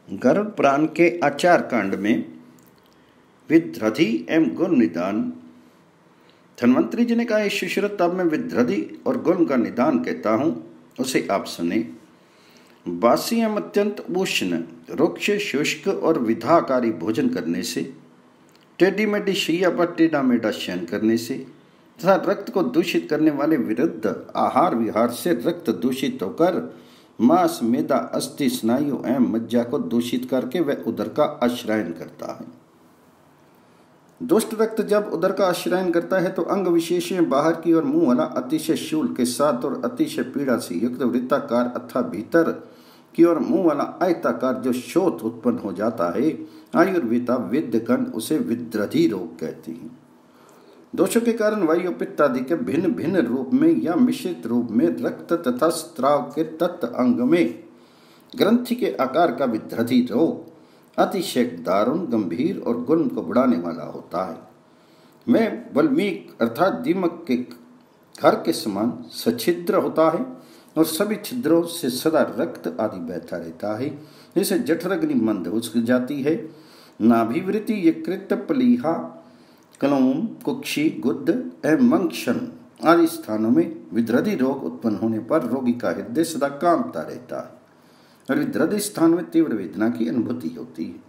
गरुड़ पुराण के आचार कांड में विद्रधि एवं गुण निदान। धन्वंतरी जी ने कहा, सुश्रुत अब मैं विद्रधि और गुण का निदान कहता हूँ, उसे आप सुने। बासी एवं अत्यंत उष्ण, रुक्ष, शुष्क और विधाकारी भोजन करने से, टेढ़ी मेढ़ी शैया पर टेढ़ा मेढ़ा शयन करने से तथा रक्त को दूषित करने वाले विरुद्ध आहार विहार से रक्त दूषित होकर मांस, मेदा, अस्थि, स्नायु एवं मज्जा को दूषित करके वह उदर का आश्रयन करता है। दुष्ट रक्त जब उदर का आश्रयन करता है तो अंग विशेष में बाहर की ओर मुंह वाला अतिशय शूल के साथ और अतिशय पीड़ा से युक्त वृत्ताकार अथवा भीतर की ओर मुंह वाला आयताकार जो शोथ उत्पन्न हो जाता है, आयुर्वेदा विद्यगण उसे विद्रधि रोग कहते हैं। दोषों के कारण वायु पित्त आदि के भिन्न भिन्न रूप में या मिश्रित रूप में रक्त तथा स्त्राव के तत्व अंग में ग्रंथि के आकार का विद्रधि रोग अतिशय दारुण, गंभीर और गुण को बढ़ाने वाला होता है। में वल्मीक अर्थात दीमक के घर के समान सछिद्र होता है और सभी छिद्रों से सदा रक्त आदि बहता रहता है, जिसे जठरग्नि मंद हो जाती है। नाभिवृत्ति, यकृत, प्लीहा, कलोम, कुक्षी, गुद्द एवं मंक्षन आदि स्थानों में विद्रधि रोग उत्पन्न होने पर रोगी का हृदय सदा कांपता रहता है और विद्रधि स्थान में तीव्र वेदना की अनुभूति होती है।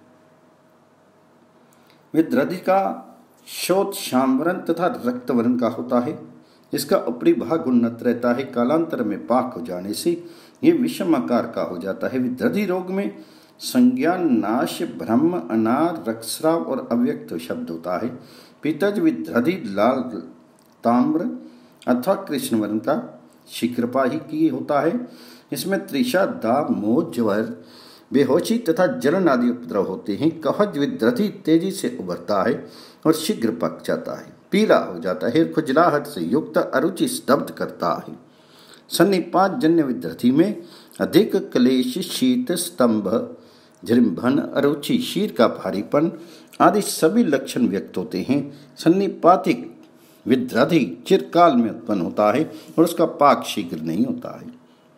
विद्रधि का शोथ श्यामवर्ण तथा रक्तवर्ण का होता है। इसका ऊपरी भाग उन्नत रहता है, कालांतर में पाक हो जाने से यह विषम आकार का हो जाता है। विद्रधि रोग में संज्ञान, नाश, ब्रह्म, अनार, रक्तस्राव और अव्यक्त शब्द होता है। पित्तज विद्रधि लाल, ताम्र अथवा कृष्ण वर्ण का शीघ्रपाही की होता है। इसमें त्रिषा, दाह, मोह, ज्वर, बेहोशी तथा जलन आदि उपद्रव होते हैं। कवच विद्रधि तेजी से उभरता है और शीघ्र पक जाता है, पीला हो जाता है, खुजलाहट से युक्त अरुचि स्तब्ध करता है। सन्निपात जन्य विद्रधि में अधिक क्लेश, शीत, स्तंभ, जृंभन, अरुचि, शीर का भारीपन आदि सभी लक्षण व्यक्त होते हैं। सन्निपातिक विद्रधि चिरकाल में उत्पन्न होता है और उसका पाक शीघ्र नहीं होता है।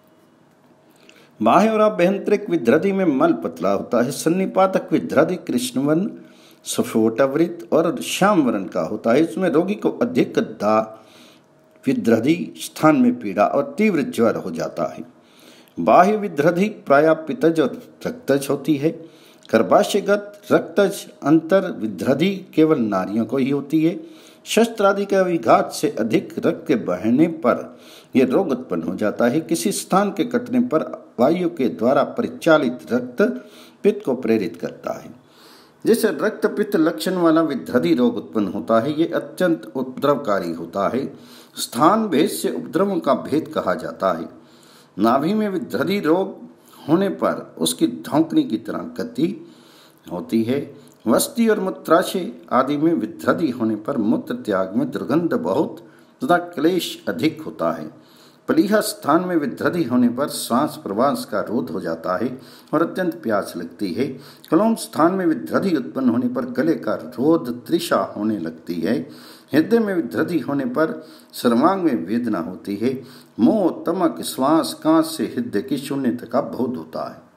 बाह्य और आभ्यंतरिक विद्रधि में मल पतला होता है। सन्निपातक विद्रधि कृष्णवर्ण, सफोटवृत और श्याम वर्ण का होता है। इसमें रोगी को अधिक दाह, विद्रधि स्थान में पीड़ा और तीव्र ज्वर हो जाता है। बाह्य विद्रधि प्रायः पित्तज और रक्तज होती है। गर्भाशयगत रक्तज अंतर विद्रधि केवल नारियों को ही होती है। शस्त्र आदि के विघात से अधिक रक्त के बहने पर यह रोग उत्पन्न हो जाता है। किसी स्थान के कटने पर वायु के द्वारा परिचालित रक्त पित्त को प्रेरित करता है, जिससे रक्त पित्त लक्षण वाला विद्रधि रोग उत्पन्न होता है। ये अत्यंत उपद्रवकारी होता है। स्थान भेद से उपद्रवों का भेद कहा जाता है। नाभि में विद्रधि रोग होने पर उसकी धौंकनी की तरह गति होती है। वस्ती और मूत्राशय आदि में विद्रधि होने पर मूत्र त्याग में दुर्गंध बहुत तथा क्लेश अधिक होता है। प्लीहा स्थान में विद्रधि होने पर श्वास प्रवास का रोध हो जाता है और अत्यंत प्यास लगती है। कलोम स्थान में विद्रधि उत्पन्न होने पर गले का रोध, तृषा होने लगती है। हृदय में विद्रधि होने पर सर्वांग में वेदना होती है। मोह, तमक, श्वास, कांस से हृदय की शून्यता का बोध होता है।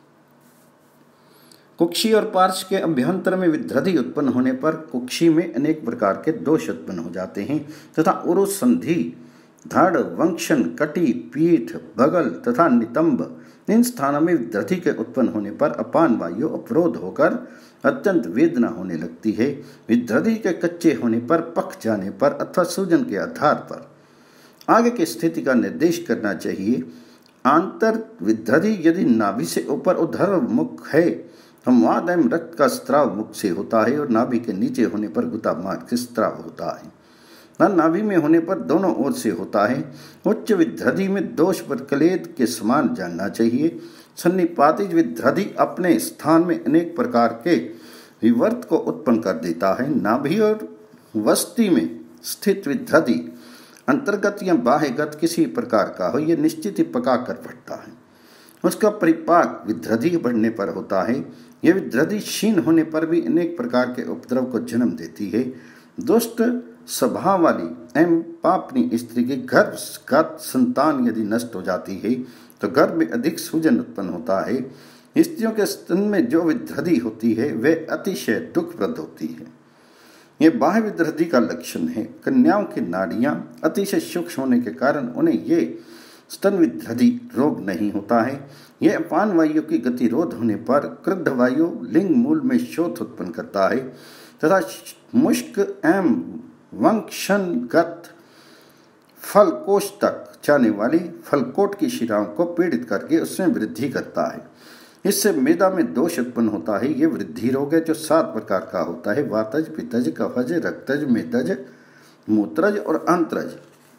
कुक्षी और पार्श के अभ्यंतर में विद्रधि उत्पन्न होने पर कुक्षी में अनेक प्रकार के दोष उत्पन्न हो जाते हैं तथा उरु, संधि, धड़, वंक्षन, कटी, पीठ, बगल तथा नितंब इन स्थानों में विद्रधि के उत्पन्न होने पर अपान वायु अवरोध होकर अत्यंत वेदना होने लगती है। विद्रधि के कच्चे होने पर, पक जाने पर अथवा सूजन के आधार पर आगे की स्थिति का निर्देश करना चाहिए। आंतर विद्रधि यदि नाभि से ऊपर उधर मुख है, संवाद एवं रक्त का स्त्राव मुख से होता है और नाभि के नीचे होने पर गुदा मार्ग से स्त्राव होता है। नाभि में होने पर दोनों ओर से होता है। उच्च विद्रधि में दोष पर कलेद के समान जानना चाहिए। सन्निपातिज विद्रधि अपने स्थान में अनेक प्रकार के विवर्त को उत्पन्न कर देता है। नाभि और वस्ती में स्थित विद्रधि अंतर्गत या बाह्यगत किसी प्रकार का हो, यह निश्चित ही पका कर बढ़ता है। उसका परिपाक विद्रधि बढ़ने पर होता है। यह विद्रधि क्षीण होने पर भी अनेक प्रकार के उपद्रव को जन्म देती है। दुष्ट स्वभाव वाली एवं पापनी स्त्री की गर्भगत संतान यदि नष्ट हो जाती है तो गर्भ में अधिक सूजन उत्पन्न होता है। स्त्रियों के स्तन में जो विध्रधि होती है वे अतिशय दुखप्रद होती है। ये बाह्य विध्रधि का लक्षण है। कन्याओं की नाड़ियां अतिशय सूक्ष्म होने के कारण उन्हें ये स्तन विध्रधि रोग नहीं होता है। यह अपान वायु की गतिरोध होने पर क्रुद्ध वायु लिंग मूल में शोथ उत्पन्न करता है तथा मुष्क एवं वंक्षणगत फलकोश तक जाने वाली फलकोट की शिराओं को पीड़ित करके उसमें वृद्धि करता है। इससे मेदा में दोष उत्पन्न होता है। ये वृद्धि रोग है जो 7 प्रकार का होता है: वातज, पित्तज, कफज, रक्तज, मेदज, मूत्रज और अंत्रज।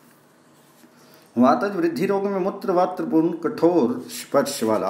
वातज वृद्धि रोग में मूत्र वात्रपूर्ण कठोर स्पर्श वाला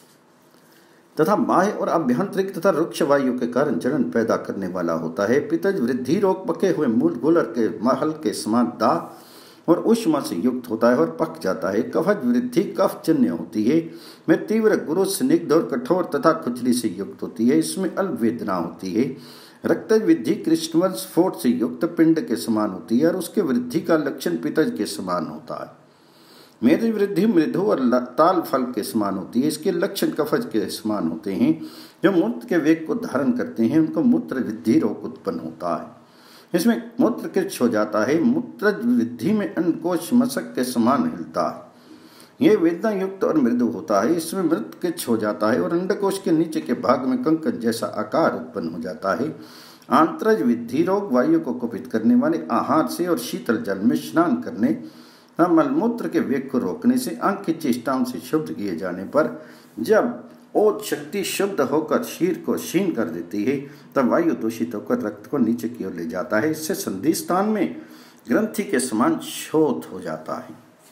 तथा बाह्य और आभ्यंतरिक तथा रुक्ष वायु के कारण जलन पैदा करने वाला होता है। पित्तज वृद्धि रोग पके हुए मूल गोलर के महल के समान दाह और उष्मा से युक्त होता है और पक जाता है। कफज वृद्धि कफजन्य होती है। में तीव्र गुरु स्निग्ध और कठोर तथा खुजली से युक्त होती है। इसमें अल्प वेदना होती है। रक्तज वृद्धि कृष्णवल स्फोट से युक्त पिंड के समान होती है और उसके वृद्धि का लक्षण पित्तज के समान होता है। मेद वृद्धि मृदु और ताल फल के समान होती है। इसके लक्षण कफज के समान होते हैं। जो मूत्र के वेग को धारण करते हैं उनको मूत्र वृद्धि रोग उत्पन्न होता है। इसमें मूत्र कृच्छ हो जाता है। मूत्र वृद्धि में अन्नकोश मशक के समान हिलता है। यह वेदना युक्त और मृदु होता है। इसमें मृत कृच्छ हो जाता है और अंडकोश के नीचे के भाग में कंकन जैसा आकार उत्पन्न हो जाता है। आंत्रज वृद्धि रोग वायु को कुपित करने वाले आहार से और शीतल जल में स्नान करने मलमूत्र के वेग को रोकने से अंग की चेष्टाओं से शुद्ध किए जाने पर जब ओज शक्ति शुद्ध होकर शीर को क्षीण कर देती है तब वायु दूषित होकर रक्त को नीचे की ओर ले जाता है। इससे संधि स्थान में ग्रंथि के समान शोथ हो जाता है।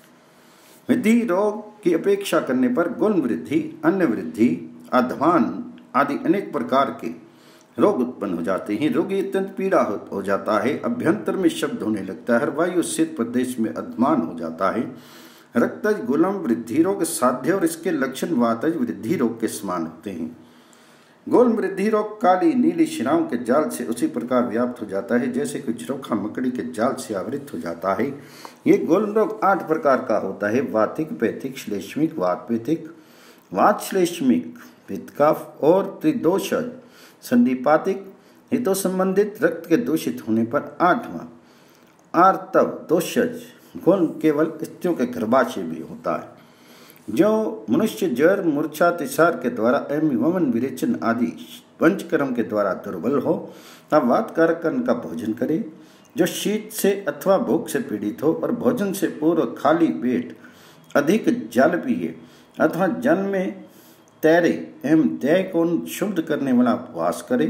वृद्धि रोग की अपेक्षा करने पर गुण वृद्धि, अन्न वृद्धि, अध्वान आदि अनेक प्रकार के रोग उत्पन्न हो जाते हैं। रोगी अत्यंत पीड़ा हो जाता है। अभ्यंतर में शब्द होने लगता है। वायु शीत प्रदेश में अध्मान हो जाता है। रक्तज गुलम वृद्धि रोग साध्य और इसके लक्षण वातज वृद्धि रोग के समान होते हैं। गोल वृद्धि रोग काली नीली शिराओं के जाल से उसी प्रकार व्याप्त हो जाता है जैसे कोई झरोखा मकड़ी के जाल से आवृत हो जाता है। ये गोल रोग 8 प्रकार का होता है: वातिक, पैथिक, श्लेष्मिक, वातपेथिक, वात श्लेष्मिक, पित्तकफ और त्रिदोषज, संधिपातिक। हितों संबंधित रक्त के दूषित होने पर 8वां आर्तव दोषज गुण केवल स्त्रियों के गर्भाशय में होता है। जो मनुष्य ज्वर, मूर्छा, तिसार के द्वारा एवं वमन, विरेचन आदि पंचकर्म के द्वारा दुर्बल हो तब वातकारक अन्न का भोजन करे। जो शीत से अथवा भूख से पीड़ित हो और भोजन से पूर्व खाली पेट अधिक जल पिए अथवा जल में तैरे एवं देह को शुद्ध करने वाला उपवास करे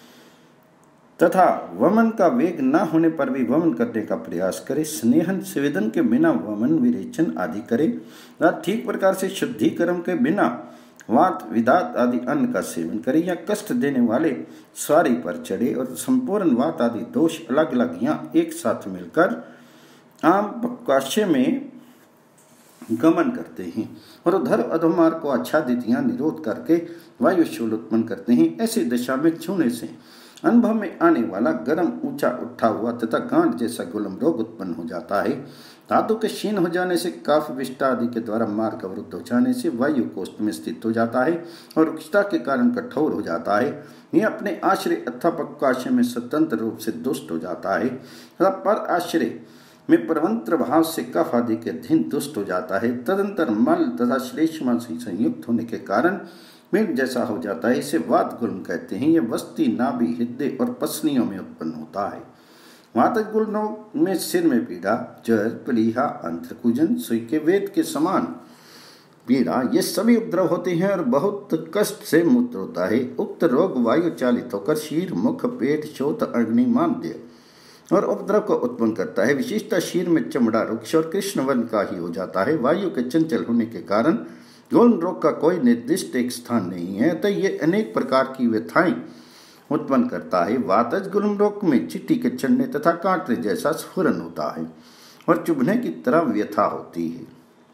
तथा वमन का वेग न होने पर भी वमन करने का प्रयास करे। स्नेहन स्वेदन के बिना वमन, विरेचन आदि करे तथा ठीक प्रकार से शुद्धिकर्म के बिना वात, विदात आदि अन्न का सेवन करे या कष्ट देने वाले स्वारी पर चढ़े और संपूर्ण वात आदि दोष अलग अलग या एक साथ मिलकर आम पक्वाशय में गमन करते हैं और उधर अधोमार्ग को आच्छादित या निरोध करके वायुशूल उत्पन्न करते हैं। ऐसी दशा में छूने से अनुभव में आने वाला गर्म ऊंचा उठा हुआ तथा गांठ जैसा गुलम रोग उत्पन्न हो जाता है। धातु के क्षीण हो जाने से, काफ विष्टा आदि के द्वारा मार्ग अवरुद्ध हो जाने से वायु कोष्ठ में स्थित हो जाता है और रुक्षता के कारण कठोर हो जाता है। यह अपने आश्रय अथवा पक्वाशय में स्वतंत्र रूप से दुष्ट हो जाता है तथा पर आश्रय में परवंत्र भाव से कफ आदि के अधीन दुष्ट हो जाता है। तदंतर मल तथा श्लेष्मा से संयुक्त होने के कारण मीट जैसा हो जाता है। इसे वात गुल्म कहते हैं। यह वस्ती, नाभि, हृदय और पसलियों में उत्पन्न होता है। वातज गुल्म में सिर में पीड़ा, जर, प्लीहा, अंत्रकुजन, सुई के वेद के समान पीड़ा, ये सभी उपद्रव होते हैं और बहुत कष्ट से मूत्र होता है। उक्त रोग वायु चालित होकर शीर, मुख, पेट, शोथ, अग्नि, मांद्य और उपद्रव को उत्पन्न करता है। विशेषता शीर में चमड़ा रुक्ष और कृष्ण वर्ण का ही हो जाता है। वायु के चंचल होने के कारण गौण रोग का कोई निर्दिष्ट एक स्थान नहीं है, अतः ये अनेक प्रकार की व्यथाएं उत्पन्न करता है। वातज गुल्म रोग में चींटी के चढ़ने तथा कांटे जैसा स्फुरन होता है और चुभने की तरह व्यथा होती है।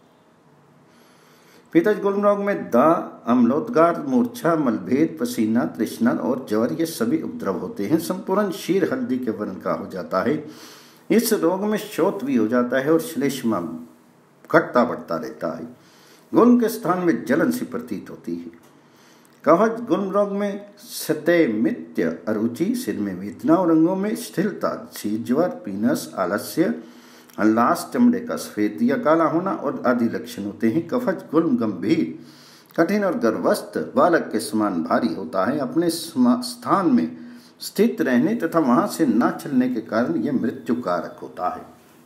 पित्तज गुल्म रोग में दाह, अम्लोदगार, मूर्छा, मलभेद, पसीना, तृष्णा और ज्वर ये सभी उपद्रव होते हैं। संपूर्ण शीर हल्दी के वर्ण का हो जाता है। इस रोग में शोथ भी हो जाता है और श्लेष्मा घटता बढ़ता रहता है। गुल्म के स्थान में जलन सी प्रतीत होती है। कवच गुण रोग में सतैमित्य, अरुचि, सिर में वेदना और अंगों में स्थिरता, शीत ज्वर, पीनस, आलस्य, हल्लास, चमड़े का सफेद या काला होना और आदि लक्षण होते हैं। कवच गुण गंभीर, कठिन और गर्भस्थ बालक के समान भारी होता है। अपने स्थान में स्थित रहने तथा वहां से न चलने के कारण यह मृत्यु कारक होता है।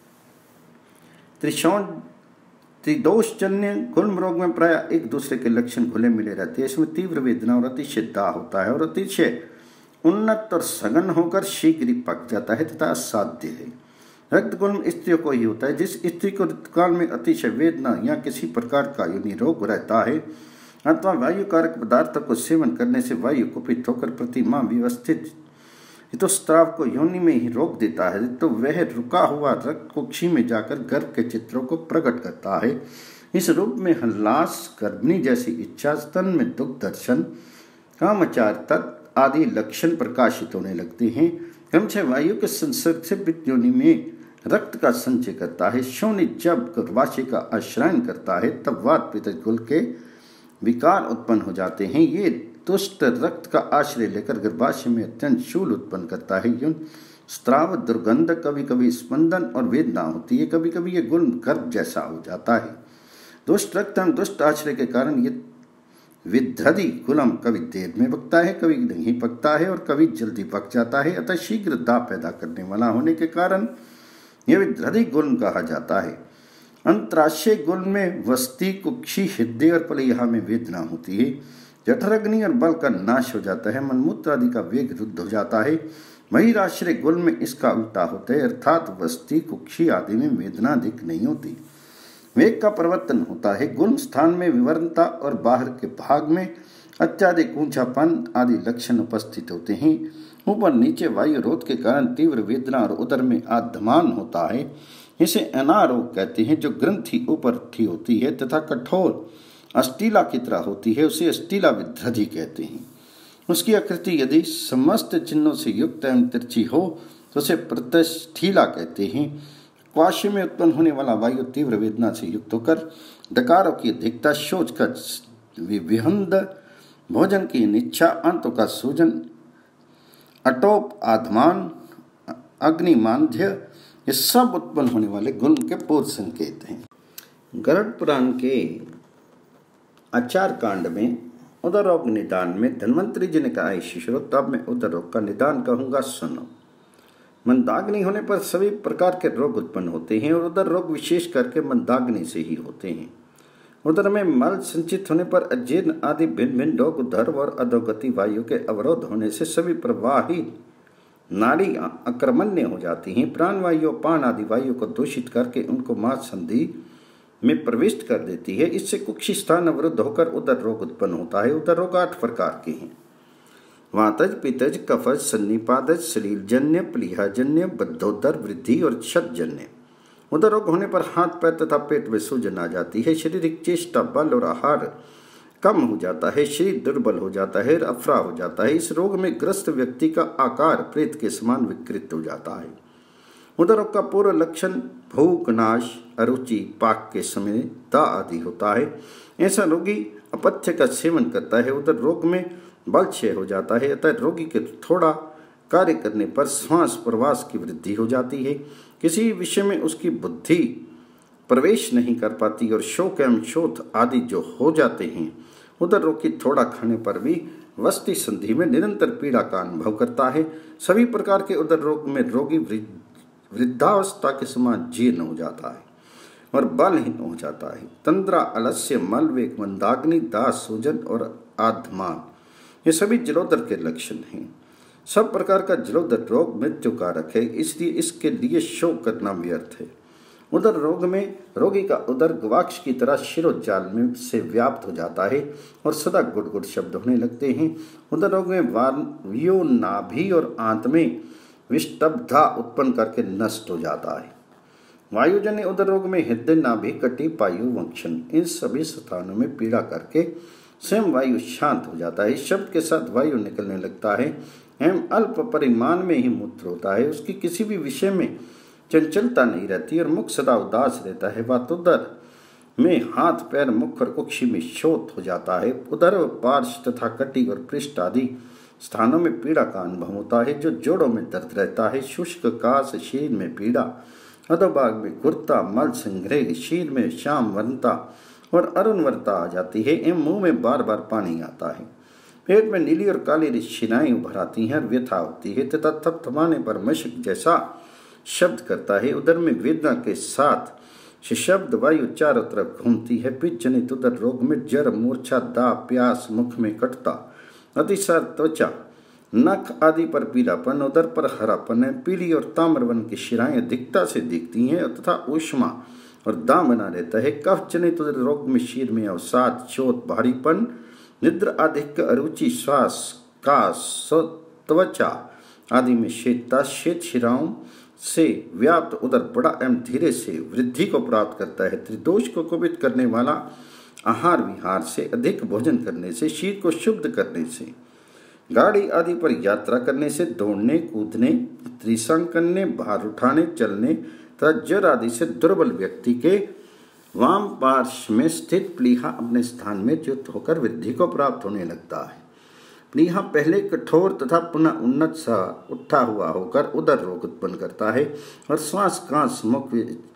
त्रिदोषजन्य गुल्म रोग में प्राय एक दूसरे के लक्षण घुले मिले रहते हैं। इसमें तीव्र वेदना और अतिशय दाह होता है और अतिशय उन्नत और सघन होकर शीघ्र ही पक जाता है तथा असाध्य है। रक्त गुल्म स्त्रियों को ही होता है। जिस स्त्री को ऋतुकाल में अतिशय वेदना या किसी प्रकार का योनि रोग रहता है अथवा वायु कारक पदार्थों को सेवन करने से वायु कुपित होकर प्रति माह व्यवस्थित ऋतुस्राव को योनि में ही रोक देता है, तो वह रुका हुआ रक्त कुक्षी में जाकर गर्भ के चित्रों को प्रकट करता है। इस रूप में हल्लास, गर्भनी जैसी इच्छा, स्तन में दुख दर्शन, कामचार तत्व आदि लक्षण प्रकाशित होने लगते हैं। क्रमशः वायु के संसर्ग से पित्त योनि में रक्त का संचय करता है। शोणि जब गर्भाशय का आश्रयन करता है तब वात पित्त गुल के विकार उत्पन्न हो जाते हैं। ये दुष्ट रक्त का आश्रय लेकर गर्भाशय में अत्यंत शूल उत्पन्न करता है। यूं स्त्राव, दुर्गंध, कभी कभी स्पंदन और वेदना होती है। कभी कभी ये गुण गर्भ जैसा हो जाता है। दुष्ट रक्त एवं दुष्ट आश्रय के कारण ये विध्रधि गुलम कभी देर में पकता है, कभी नहीं पकता है और कभी जल्दी पक जाता है। अतः शीघ्र दाह पैदा करने वाला होने के कारण यह विध्रधि गुल्म कहा जाता है। अंतराशय गुल्म में वस्ती, कुक्षी, हृदय और पलिहा में वेदना होती है। जठराग्नि और बल का नाश हो जाता है। मनमूत्र आदि का वेग रुद्ध हो जाता है। बहिराश्रय गुल्म में इसका उल्टा होता है, अर्थात वस्ती, कुक्षी आदि में वेदना अधिक नहीं होती, वेग का परिवर्तन होता है। गुल्म स्थान में विवरणता और बाहर के भाग में अत्याधिक ऊंचापन आदि लक्षण उपस्थित होते हैं। ऊपर नीचे वायु रोध के कारण तीव्र वेदना और उदर में आधमान होता है। इसे अनारोग कहते हैं। जो ग्रंथि ऊपर उठी होती है तथा कठोर अस्टीला की तरह होती है उसे अस्टीला विध्रधि कहते हैं। उसकी आकृति यदि समस्त चिन्हों से युक्त एवं तिरछी हो तो उसे प्रतिष्ठीला कहते हैं। क्वाशी में उत्पन्न होने वाला वायु तीव्र वेदना से युक्त होकर डकारों की अधिकता, शौच का विहंद, भोजन की निच्छा, अंतों का सूजन, अटोप, आधमान, अग्निमांध्य, ये सब उत्पन्न होने वाले गुल्म के पूर्व संकेत हैं। गरुड़ पुराण के आचार कांड में उदर रोग निदान में धन्वंतरी जी ने कहा, शिष्यों तब मैं उदर रोग का निदान कहूंगा, सुनो। मंदाग्नि होने पर सभी प्रकार के रोग उत्पन्न होते हैं और उदर रोग विशेष करके मंदाग्नि से ही होते हैं। उदर में मल संचित होने पर अजीर्ण आदि भिन्न भिन्न रोग उदर और अधोगति वायु के अवरोध होने से सभी प्रवाही नाड़ी अक्रमण्य हो जाती हैं। प्राणवायु, पान आदि वायु को दूषित करके उनको मांस संधि में प्रविष्ट कर देती है। इससे कुक्षी स्थान अवरुद्ध होकर उदर रोग उत्पन्न होता है। उदर रोग 8 प्रकार के हैं। वातज, पित्तज, कफज, सन्निपातज, सलीलजन्य, प्लीहाजन्य, बद्धोदर, वृद्धि और क्षतजन्य। उदर रोग होने पर हाथ पैर तथा पेट में सूजन आ जाती है। शारीरिक चेष्टा, बल और आहार कम हो जाता है। शरीर दुर्बल हो जाता है, अफरा हो जाता है। इस रोग में ग्रस्त व्यक्ति का आकार प्रेत के समान विकृत हो जाता है। उदर रोग का पूर्व लक्षण भूख नाश, अरुचि, पाक के समय दाह आदि होता है। ऐसा रोगी अपथ्य का सेवन करता है। उदर रोग में बल क्षय हो जाता है। अतः रोगी के थोड़ा कार्य करने पर श्वास प्रवास की वृद्धि हो जाती है। किसी विषय में उसकी बुद्धि प्रवेश नहीं कर पाती और शोक एवं शोथ आदि जो हो जाते हैं। उदर रोग की थोड़ा खाने पर भी वस्ती संधि में निरंतर पीड़ा का अनुभव करता है। सभी प्रकार के उदर रोग में रोगी वृद्धावस्था के समान जीर्ण हो जाता है और बलहीन हो जाता है। तंद्रा, अलस्य, मलवेग, मंदाग्नि, दाह, सूजन और आधमान, ये सभी जलोदर के लक्षण हैं। सब प्रकार का जलोदर रोग मृत्यु कारक है, इसलिए इसके लिए शोक करना व्यर्थ है। उदर रोग में रोगी का उदर गवाक्ष की तरह शिरोजाल में से व्याप्त हो जाता है और सदा गुड़गुड़ शब्द होने लगते हैं। उदर रोग में वायु नाभि और आंत में विष्टब्धा उत्पन्न करके नष्ट हो जाता है। वायुजन्य उदर रोग में हृदय, नाभि, कटी, पायु, वंक्षण, इन सभी स्थानों में पीड़ा करके स्वयं वायु शांत हो जाता है। इस शब्द के साथ वायु निकलने लगता है एवं अल्प परिमाण में ही मूत्र होता है। उसकी किसी भी विषय में चंचलता नहीं रहती और मुख सदा उदास रहता है। वातोदर में हाथ पैर मुख और कुक्षि में शोथ हो जाता है। उदर पार्श्व तथा कटी और पृष्ठ आदि स्थानों में पीड़ा का अनुभव होता है। जो जोड़ों में दर्द रहता है। शुष्क काश, शीर में पीड़ा, अधोभाग में घुरता, मल संग्रह, शीर में श्याम वनता और अरुणवरता आ जाती है एवं मुंह में बार बार पानी आता है। पेट में नीली और काली शिराएं उभर आती हैं और व्यथा होती है तथा थपथपाने पर मशक जैसा शब्द करता है। उदर में वेदना के साथ शब्द वायु चारों तरफ घूमती है। पित्त जनित उदर रोग में जर, मूर्छा, दाह, प्यास, मुख में कटता, अतिसार, त्वचा, नख आदि पर पीलापन, उदर पर हरापन है। पीली और ताम्रवन की शिराएं अधिकता से दिखती हैं तथा ऊष्मा और दाम बना रहता है। कफ जनित उदर रोग में शीर में अवसाद, शोथ, भारीपन, निद्र, आधिक्य, अरुचि, श्वास, काश, त्वचा आदि में शीतता, शीत शिराओं से व्याप्त उदर बड़ा एवं धीरे से वृद्धि को प्राप्त करता है। त्रिदोष को कुपित करने वाला आहार विहार से, अधिक भोजन करने से, शीत को शुद्ध करने से, गाड़ी आदि पर यात्रा करने से, दौड़ने कूदने, त्रिसंग करने, भार उठाने, चलने तथा जर आदि से दुर्बल व्यक्ति के वाम पार्श्व में स्थित प्लीहा अपने स्थान में च्युत होकर वृद्धि को प्राप्त होने लगता है। प्लीहा पहले कठोर तथा पुनः उन्नत सा उठा हुआ होकर उदर रोग उत्पन्न करता है और श्वास, कांस, मुख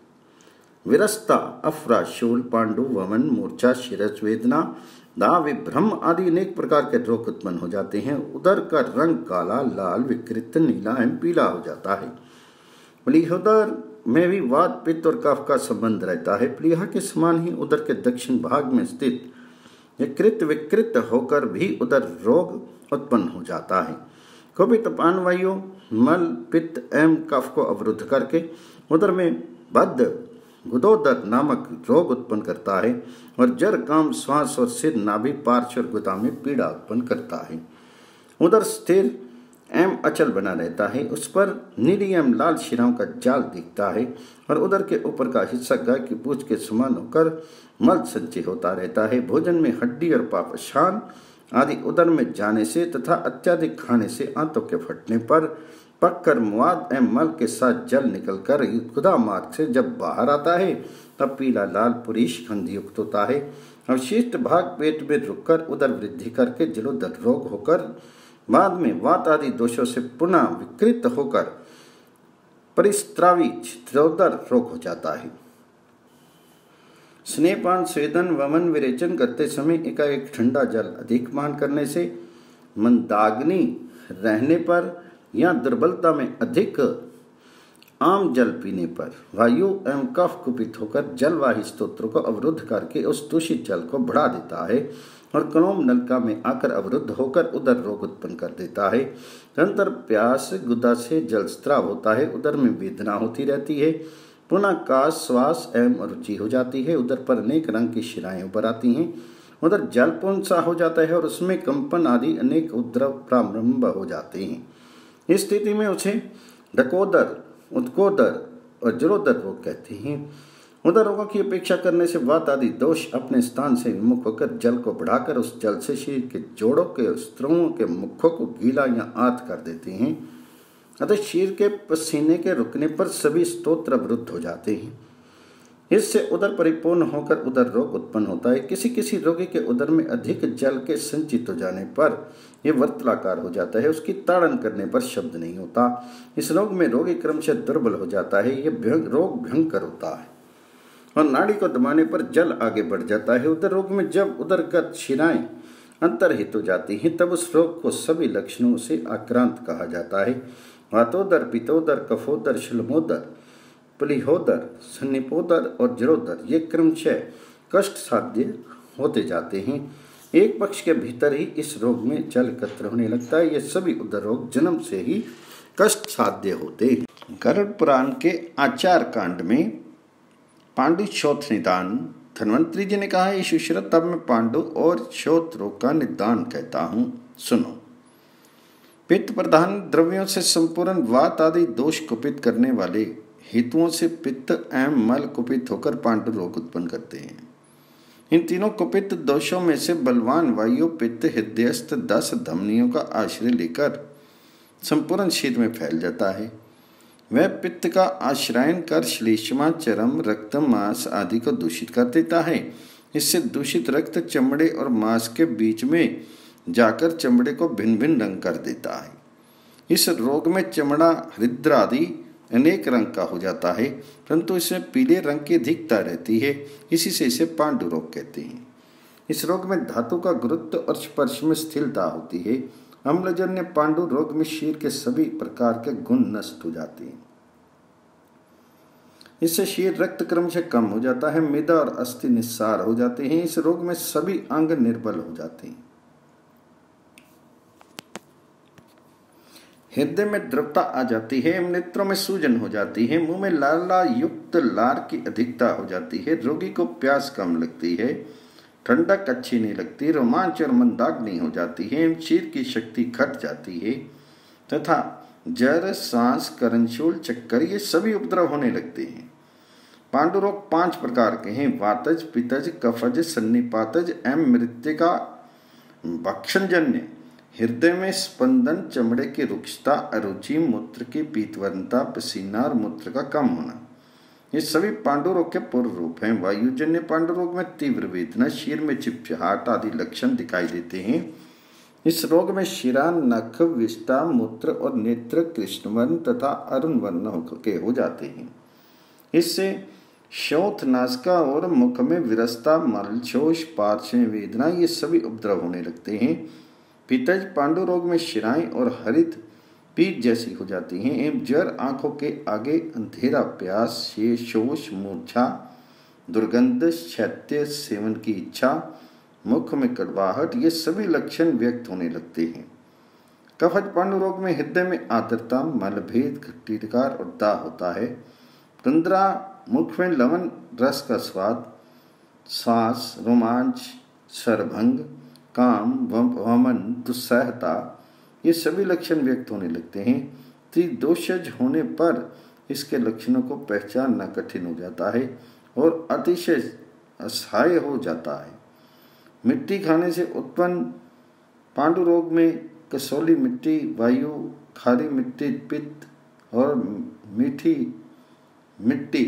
विरस्ता, अफरा, शूल, पांडु, वमन, मूर्छा, शिरस वेदना, दाह, विभ्रम आदि अनेक प्रकार के रोग उत्पन्न हो जाते हैं। उदर का रंग काला, लाल, विकृत, नीला एवं पीला हो जाता है। प्लीहोदर में भी वात, पित्त और कफ का संबंध रहता है। प्लीहा के समान ही उदर के दक्षिण भाग में स्थित कृत विकृत होकर भी उदर रोग उत्पन्न हो जाता है। कुपित पानवायु मल, पित्त एवं कफ को अवरुद्ध करके उदर में बद्ध गुदोदर नामक रोग उत्पन्न करता है और जर, काम, श्वास और सिर, नाभि, पार्श्व और गुदा में पीड़ा उत्पन्न करता है। उदर स्थिर एवं अचल बना रहता है। उस पर नीली एवं लाल शिराओं का जाल दिखता है और उदर के ऊपर का हिस्सा गाय की पूंछ के समान होकर मल संचय होता रहता है। भोजन में हड्डी और पापशान आदि उदर में जाने से तथा अत्यधिक खाने से आंतों के फटने पर पककर मुआद एवं मल के साथ जल निकलकर गुदा मार्ग से जब बाहर आता है तब पीला, लाल, पुरीश गंध युक्त होता है। अवशिष्ट भाग पेट में रुककर उदर वृद्धि करके जलोदर रोग होकर बाद में वात आदि दोषों से पुनः विकृत होकर परिस्त्रावी छिद्रोदर रोग हो जाता है। स्नेहपान, स्वेदन, वमन, विरेचन करते समय एकाएक ठंडा जल अधिक पान करने से, मंदाग्नि रहने पर या दुर्बलता में अधिक आम जल पीने पर वायु एवं कफ कुपित होकर जलवाही स्तोत्रों को अवरुद्ध करके उस दूषित जल को बढ़ा देता है और क्लोम नलिका में आकर अवरुद्ध होकर उदर रोग उत्पन्न कर देता है। निरंतर प्यास, गुदा से जलस्त्राव होता है। उदर में वेदना होती रहती है। पुनः काश, श्वास एवं अरुचि हो जाती है। उदर पर अनेक रंग की शिराएं उभर आती हैं। उदर जलपूर्ण सा हो जाता है और उसमें कंपन आदि अनेक उपद्रव प्रारंभ हो जाते हैं। इस स्थिति में उसे डकोदर, उद्कोदर और जलोदर रोग कहते हैं। उदर रोगों की अपेक्षा करने से वात आदि दोष अपने स्थान से विमुख होकर जल को बढ़ाकर उस जल से शरीर के जोड़ों के स्त्रों के मुखों को गीला या आत कर देते हैं। अतः शरीर के पसीने के रुकने पर सभी स्तोत्र अवरुद्ध हो जाते हैं। इससे उदर परिपूर्ण होकर उदर रोग उत्पन्न होता है। किसी किसी रोगी के उदर में अधिक जल के संचित हो जाने पर यह वर्तलाकार हो जाता है। उसकी ताड़न करने पर शब्द नहीं होता। इस रोग में रोगी क्रमशः दुर्बल हो जाता है। यह रोग भयंकर होता है और नाड़ी को दबाने पर जल आगे बढ़ जाता है। उदर रोग में जब उदरगत शिराएं अंतर्हित हो जाती हैं तब उस रोग को सभी लक्षणों से आक्रांत कहा जाता है। वातोदर, पित्तोदर, कफोदर, श्लमोदर, प्लीहोदर, सन्निपोदर और जलोदर ये क्रमशः कष्ट साध्य होते जाते हैं। एक पक्ष के भीतर ही इस रोग में जल एकत्र होने लगता है। ये सभी उदर रोग जन्म से ही कष्ट साध्य होते हैं। गरुड़ पुराण के आचार कांड में पांडु शोथ निदान धन्वंतरी जी ने कहा है, ईश्वर तब मैं पांडु और शोथ रोग का निदान कहता हूँ। सुनो, पित्त प्रधान द्रव्यों से संपूर्ण वात आदि दोष कुपित करने वाले हेतुओं से पित्त एवं मल कुपित होकर पांडु रोग उत्पन्न करते हैं। इन तीनों कुपित दोषों में से बलवान वायु पित्त हृदयस्थ 10 धमनियों का आश्रय लेकर संपूर्ण शरीर में फैल जाता है। वह पित्त का आश्रयन कर श्लेष्मा, चर्म, रक्त, मांस आदि को दूषित कर देता है। इससे दूषित रक्त चमड़े और मांस के बीच में जाकर चमड़े को भिन्न भिन्न रंग कर देता है। इस रोग में चमड़ा हरिद्र आदि अनेक रंग का हो जाता है, परंतु इसमें पीले रंग की अधिकता रहती है, इसी से इसे पांडु रोग कहते हैं। इस रोग में धातु का गुरुत्व और स्पर्श में स्थिरता होती है। अम्लजन्य पांडु रोग में शरीर के सभी प्रकार के गुण नष्ट हो जाते हैं। इससे शरीर रक्त क्रम से कम हो जाता है, मेदा और अस्थि निस्सार हो जाते हैं। इस रोग में सभी अंग निर्बल हो जाते हैं। हृदय में द्रवता आ जाती है, नेत्रों में सूजन हो जाती है, मुंह में लाला युक्त लार की अधिकता हो जाती है, रोगी को प्यास कम लगती है, ठंडक अच्छी नहीं लगती, रोमांच और मंदाग्नि हो जाती है, शरीर की शक्ति घट जाती है तथा जर, सांस, करनशूल, चक्कर ये सभी उपद्रव होने लगते हैं। पांडु रोग 5 प्रकार के हैं। वातज, पित्तज, कफज, सन्निपातज एवं मृतिका भक्षणजन्य। हृदय में स्पंदन, चमड़े की रुक्षता, अरुचि, मूत्र की पीतवर्णता, पसीना और मूत्र का कम होना, ये सभी पांडु रोग के पूर्व रूप हैं। वायुजन्य पांडु रोग में तीव्र वेदना, शरीर में चिपचिहाहट आदि लक्षण दिखाई देते हैं। इस रोग में शिरा, नख, विष्टा, मूत्र और नेत्र कृष्णवर्ण तथा अरुण वर्ण के हो जाते हैं। इससे शोथ, नासिका और मुख में विरसता, मलछोष, पार्श्व वेदना ये सभी उपद्रव होने लगते हैं। पित्तज पांडु रोग में शिराएं और हरित पीत जैसी हो जाती हैं एवं जर, आंखों के आगे अंधेरा, प्यास, शोष, मूर्छा, दुर्गंध, शैत्य, सेवन की इच्छा, मुख में कड़वाहट ये सभी लक्षण व्यक्त होने लगते हैं। कफज पांडु रोग में हृदय में आर्द्रता, मलभेद, खट्टी डकार और दाह होता है। तंद्रा, मुख में लवण रस का स्वाद, श्वास, रोमांच, सरभंग, काम, वमन, दुस्सहता ये सभी लक्षण व्यक्त होने लगते हैं। त्रिदोषज होने पर इसके लक्षणों को पहचानना कठिन हो जाता है और अतिशय असहाय हो जाता है। मिट्टी खाने से उत्पन्न पांडु रोग में कसौली मिट्टी, वायु, खारी मिट्टी, पित्त और मीठी मिट्टी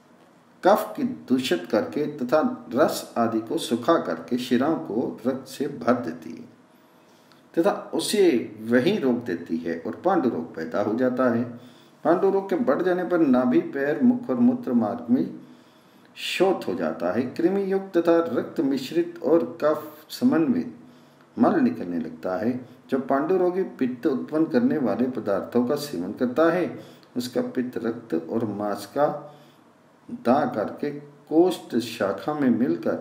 कफ की दूषित करके तथा रस आदि को सुखा करके शिराओं को रक्त से भर देती है तथा उसे वही रोक देती है और पांडु रोग पैदा हो जाता है। पांडु रोग के बढ़ जाने पर नाभि, पैर, मुख और मूत्र मार्ग में शोथ हो जाता है। कृमि युक्त तथा रक्त मिश्रित और कफ समन्वित मल निकलने लगता है। जो पांडु रोगी पित्त उत्पन्न करने वाले पदार्थों का सेवन करता है उसका पित्त रक्त और मांस का दाह करके कोष्ठ शाखा में मिलकर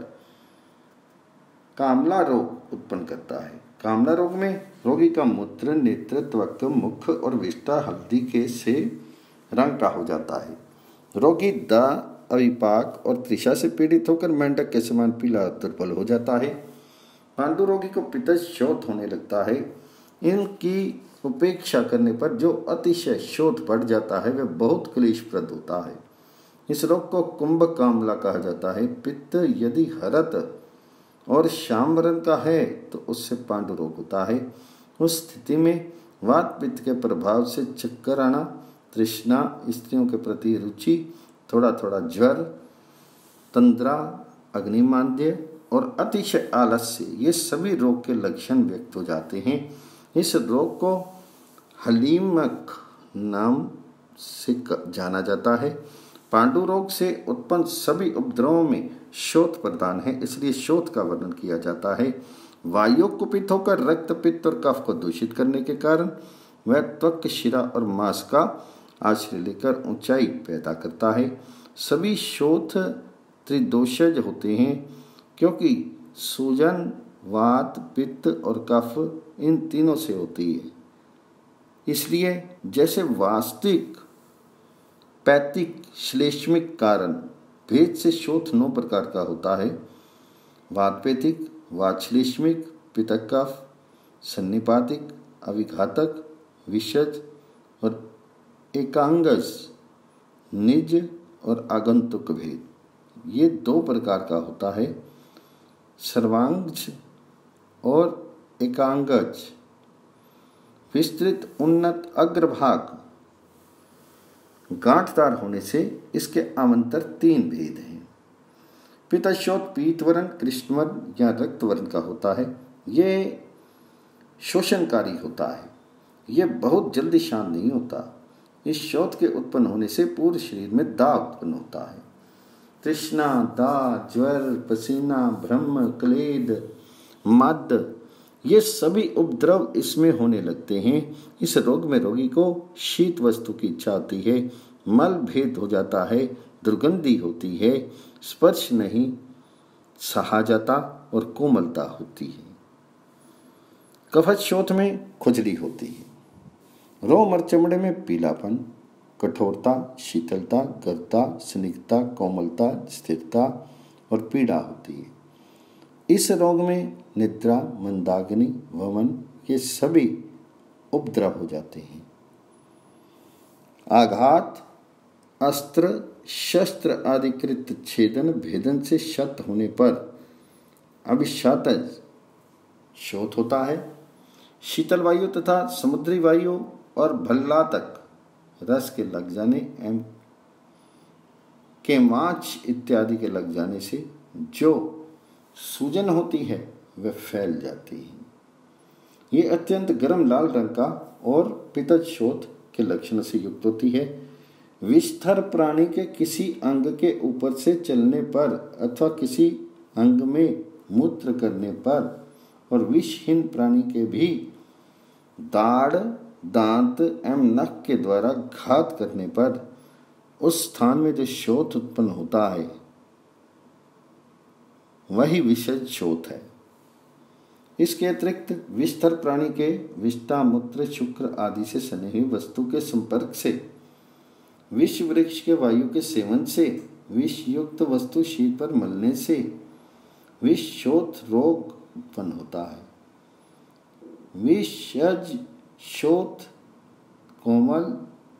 कामला रोग उत्पन्न करता है। कामला रोग में रोगी का मूत्र, नेत्र, त्वक, मुख और विष्टा हल्दी के से रंग का हो जाता है। रोगी दाह, अविपाक और तृषा से पीड़ित होकर मेंढक के समान पीला दुर्बल हो जाता है। पांडु रोगी को पित्त शोथ होने लगता है। इनकी उपेक्षा करने पर जो अतिशय शोथ बढ़ जाता है वह बहुत क्लेशप्रद होता है। इस रोग को कुंभ कामला कहा जाता है। पित्त यदि हरत और श्याम वर्ण का है तो उससे पांडु रोग होता है। उस स्थिति में वात पित्त के प्रभाव से चक्कर आना, तृष्णा, स्त्रियों के प्रति रुचि, थोड़ा थोड़ा ज्वर, तंद्रा, अग्निमांद्य और अतिशय आलस्य ये सभी रोग के लक्षण व्यक्त हो जाते हैं। इस रोग को हलीमक नाम से जाना जाता है। पांडु रोग से उत्पन्न सभी उपद्रवों में शोथ प्रधान है, इसलिए शोथ का वर्णन किया जाता है। वायु कुपित होकर रक्त, पित्त और कफ को दूषित करने के कारण वह त्वक, शिरा और मांस का आश्रय लेकर ऊंचाई पैदा करता है। सभी शोथ त्रिदोषज होते हैं क्योंकि सूजन वात, पित्त और कफ इन तीनों से होती है। इसलिए जैसे वास्तविक पैतिक श्लेष्मिक कारण भेद से शोथ 9 प्रकार का होता है। वातपेतिक, वातश्लेष्मिक, पितक कफ, सन्निपातिक, अविघातक, विषज और एकांगज, निज और आगंतुक भेद ये 2 प्रकार का होता है। सर्वांगज और एकांगज विस्तृत उन्नत अग्रभाग गांठदार होने से इसके अवंतर 3 भेद हैं। पित्तशोथ पीतवर्ण, कृष्णवर्ण या रक्तवर्ण का होता है। ये शोषणकारी होता है। ये बहुत जल्दी शांत नहीं होता। इस शोथ के उत्पन्न होने से पूरे शरीर में दाग उत्पन्न होता है। तृष्णा, दाह, ज्वर, पसीना, भ्रम, क्लेद, मद, ये सभी उपद्रव इसमें होने लगते हैं। इस रोग में रोगी को शीत वस्तु की इच्छा होती है, मल भेद हो जाता है, दुर्गंधी होती है, स्पर्श नहीं सहा जाता और कोमलता होती है। कफशोथ में खुजली होती है। रोम और चमड़े में पीलापन, कठोरता, शीतलता, गर्मता, स्निग्धता, कोमलता, स्थिरता और पीड़ा होती है। इस रोग में निद्रा, मंदाग्नि, वमन ये सभी उपद्रव हो जाते हैं। आघात, अस्त्र, शस्त्र आदि कृत छेदन भेदन से क्षत होने पर अभिशातज शोथ होता है। शीतल वायु तथा समुद्री वायु और भल्लातक रस के लग जाने एवं केमाच इत्यादि के लग जाने से जो सूजन होती है वह फैल जाती है। ये अत्यंत गर्म लाल रंग का और पित्तशोथ के लक्षण से युक्त होती है। विषधर प्राणी के किसी अंग के ऊपर से चलने पर अथवा किसी अंग में मूत्र करने पर और विषहीन प्राणी के भी दाढ़, दांत एवं नख के द्वारा घात करने पर उस स्थान में जो शोथ उत्पन्न होता है वही विषज शोथ है। इसके अतिरिक्त विषधर प्राणी के विष्ठा, मूत्र, शुक्र आदि से सने हुई वस्तु के संपर्क से, विष वृक्ष के वायु के सेवन से, विष युक्त वस्तु शीत पर मलने से विष शोथ रोग उत्पन्न होता है। विषज शोथ कोमल,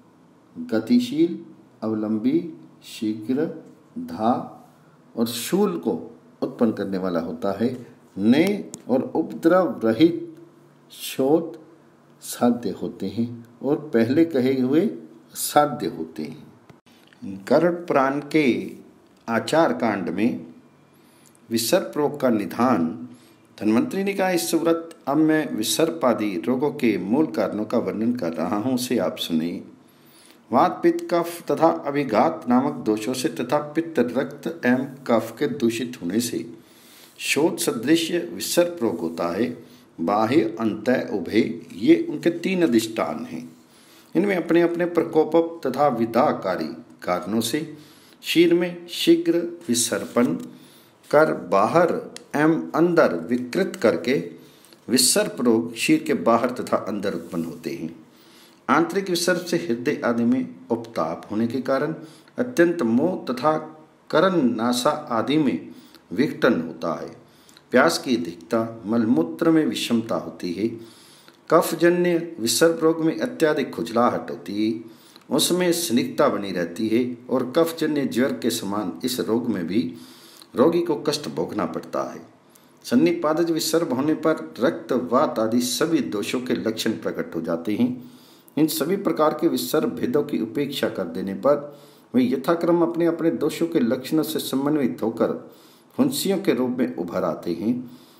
गतिशील, अवलंबी, शीघ्र, धा और शूल को उत्पन्न करने वाला होता है। नए और उपद्रव रहित शोथ साध्य होते हैं और पहले कहे हुए साध्य होते हैं। गरुड़ पुराण के आचार कांड में विसर्प रोग का निदान धन्वंतरि ने कहा। इस व्रत अब मैं विसर्पादि रोगों के मूल कारणों का वर्णन कर रहा हूँ, उसे आप सुनिए। वात, पित्त, कफ तथा अभिघात नामक दोषों से तथा पित्त, रक्त एवं कफ के दूषित होने से शोथ सदृश विसर्प रोग होता है। बाह्य, अंतः, उभय ये उनके 3 अधिष्ठान हैं। इनमें अपने अपने प्रकोप तथा विधाकारी कारणों से शीर में शीघ्र विसर्पण कर बाहर एवं अंदर विकृत करके विसर्प रोग शीर के बाहर तथा अंदर उत्पन्न होते हैं। आंतरिक विसर्प से हृदय आदि में उपताप होने के कारण अत्यंत मोह तथा करण नासा आदि में विघटन होता है। प्यास की अधिकता, मलमूत्र में विषमता होती है। कफजन्य विसर्प रोग में अत्यधिक खुजलाहट होती है, उसमें स्निग्धता बनी रहती है और कफजन्य ज्वर के समान इस रोग में भी रोगी को कष्ट भोगना पड़ता है। सन्निपातज विसर्प होने पर रक्त, वात आदि सभी दोषों के लक्षण प्रकट हो जाते हैं। इन सभी प्रकार के विसर्प भेदों की उपेक्षा कर देने पर वे यथाक्रम अपने अपने दोषों के लक्षणों से समन्वित होकर फुंसियों के रूप में उभर आते हैं।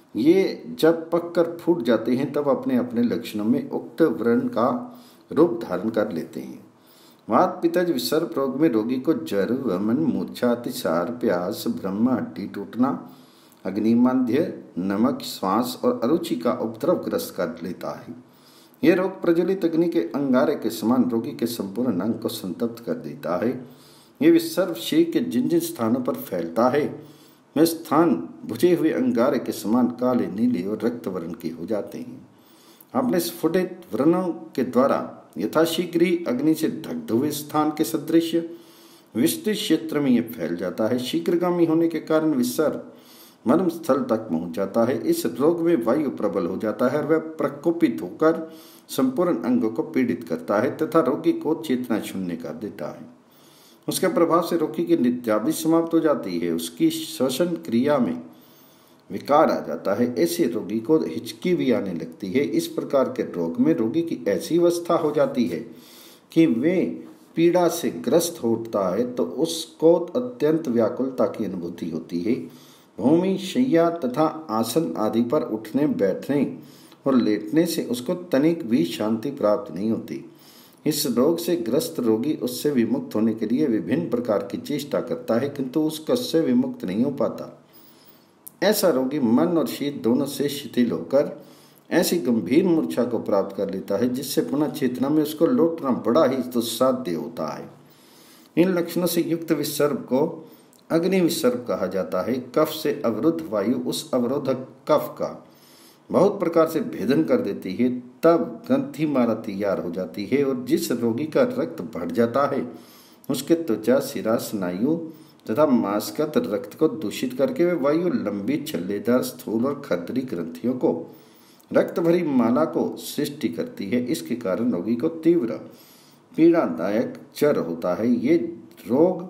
ये जब पककर फूट जाते हैं तब अपने अपने लक्षणों में उक्त व्रण का रूप धारण कर लेते हैं। वात पित्तज विसर्प रोग में रोगी को ज्वर, वमन, मूर्छा, अतिसार, प्यास, भ्रम, हड्डी टूटना, अग्निमांद्य, नमक, श्वास और अरुचि का उपद्रव ग्रस्त कर लेता है। यह रोग प्रज्वलित अग्नि के अंगारे के समान रोगी के संपूर्ण अंग को संतप्त कर देता है। यह विसर्प शरीर के जिन जिन स्थानों पर फैलता है वे स्थान बुझे हुए अंगारे के समान काले, नीले और रक्त वर्ण के हो जाते हैं। अपने स्फुटित व्रणों के द्वारा यथाशीघ्र ही अग्नि से दग्ध हुए स्थान के सदृश विस्तृत क्षेत्र में यह फैल जाता है। शीघ्रगामी होने के कारण विसर्प मर्म स्थल तक पहुंच जाता है। इस रोग में वायु प्रबल हो जाता है और वह प्रकोपित होकर संपूर्ण अंगों को पीड़ित करता है तथा रोगी को चेतना शून्य कर देता है। उसके प्रभाव से रोगी की निद्रा भी समाप्त हो जाती है। उसकी श्वसन क्रिया में विकार आ जाता है। ऐसे रोगी को हिचकी भी आने लगती है। इस प्रकार के रोग में रोगी की ऐसी अवस्था हो जाती है कि वे पीड़ा से ग्रस्त होता है तो उसको अत्यंत व्याकुलता की अनुभूति होती है। भूमि, शैया तथा आसन आदि पर उठने बैठने और लेटने से उसको तनिक भी शांति प्राप्त नहीं होती। इस रोग से ग्रस्त रोगी उससे विमुक्त होने के लिए विभिन्न प्रकार की चेष्टा करता है, किंतु उसका उससे विमुक्त नहीं हो पाता। ऐसा रोगी मन और शीत दोनों से शिथिल होकर ऐसी गंभीर मूर्छा को प्राप्त कर लेता है जिससे पुनः चेतना में उसको लौटना बड़ा ही दुस्साध्य होता है। इन लक्षणों से युक्त विसर्ग को अग्नि विसर्ग कहा जाता है। कफ से अवरुद्ध वायु उस अवरोधक कफ का बहुत प्रकार से भेदन कर देती है, तब ग्रंथि माला तैयार हो जाती है और जिस रोगी का रक्त बढ़ जाता है उसके त्वचा, सिरा, स्नायु तथा मांसगत रक्त को दूषित करके वे वायु लंबी, छल्लेदार, स्थूल और खरदरी ग्रंथियों को रक्त भरी माला को सृष्टि करती है। इसके कारण रोगी को तीव्र पीड़ादायक चर होता है। ये रोग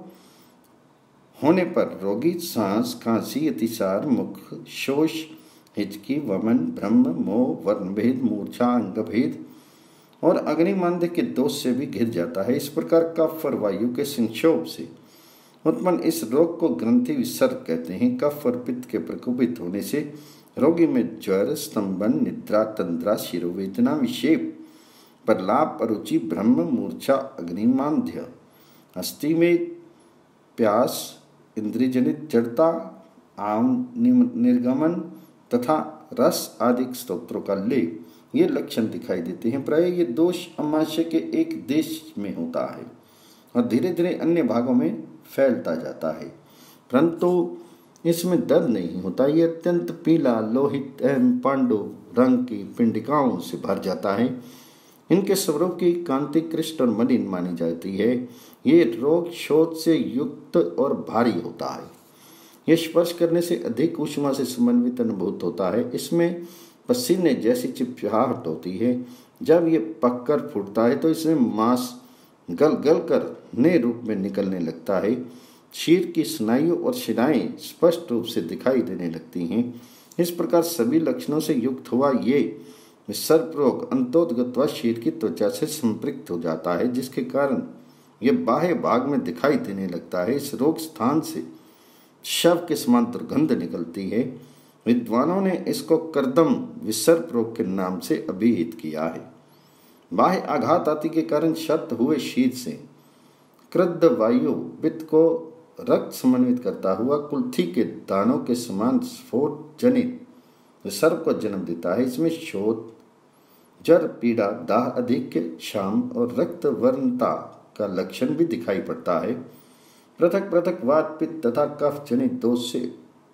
होने पर रोगी सांस, खांसी, अतिसार, मुख शोष, हिचकी, वमन, भ्रम, मोह, वर्णभेद, मूर्छा, अंगभेद और अग्निमांद्य के दोष से भी घिर जाता है। इस प्रकार कफ और वायु के संक्षोभ से उत्पन्न इस रोग को ग्रंथि विसर्ग कहते हैं। कफ और पित्त के प्रकोपित होने से रोगी में ज्वर, स्तंभन, निद्रा, तंद्रा, शिरोवेदना, विक्षेप, प्रलाप, अरुचि, भ्रम, मूर्छा, अग्निमांद्य, अस्थि में प्यास, इंद्रियजनित जड़ता, आम निर्गमन तथा रस आदि स्तोत्रों का लेप ये लक्षण दिखाई देते हैं। प्राय ये दोष अमाशय के एक देश में होता है और धीरे धीरे अन्य भागों में फैलता जाता है, परंतु इसमें दर्द नहीं होता। ये अत्यंत पीला, लोहित एवं पांडु रंग की पिंडिकाओं से भर जाता है। इनके स्वरूप की कांति कृष्ण और मलिन मानी जाती है। ये रोग शोथ से युक्त और भारी होता है। यह स्पर्श करने से अधिक ऊष्मा से समन्वित अनुभूत होता है। इसमें पसीने जैसी चिपचिपाहट होती है। जब ये पककर फूटता है तो इसमें मांस गल गल कर नए रूप में निकलने लगता है। शीर की स्नायु और शिराएं स्पष्ट रूप से दिखाई देने लगती हैं। इस प्रकार सभी लक्षणों से युक्त हुआ ये विसर्प रोग अंतोदगत्वा शीर की त्वचा से संपृक्त हो जाता है, जिसके कारण ये बाह्य भाग में दिखाई देने लगता है। इस रोग स्थान से शव के समान दुर्गंध निकलती है। विद्वानों ने इसको कर्दम विसर्प रोग के नाम से अभिहित किया है। बाह्य आघात आदि के कारण क्षत हुए शीर से क्रुद्ध वायु पित्त को रक्त समन्वित करता हुआ कुल्थी के दानों के समान स्फोट जनित विसर्प को जन्म देता है। इसमें शोथ, जर, पीड़ा, दाह, अधिक्य, शाम और रक्त वर्णता का लक्षण भी दिखाई पड़ता है। पृथक पृथक वात, पित्त तथा कफ जनित दोष से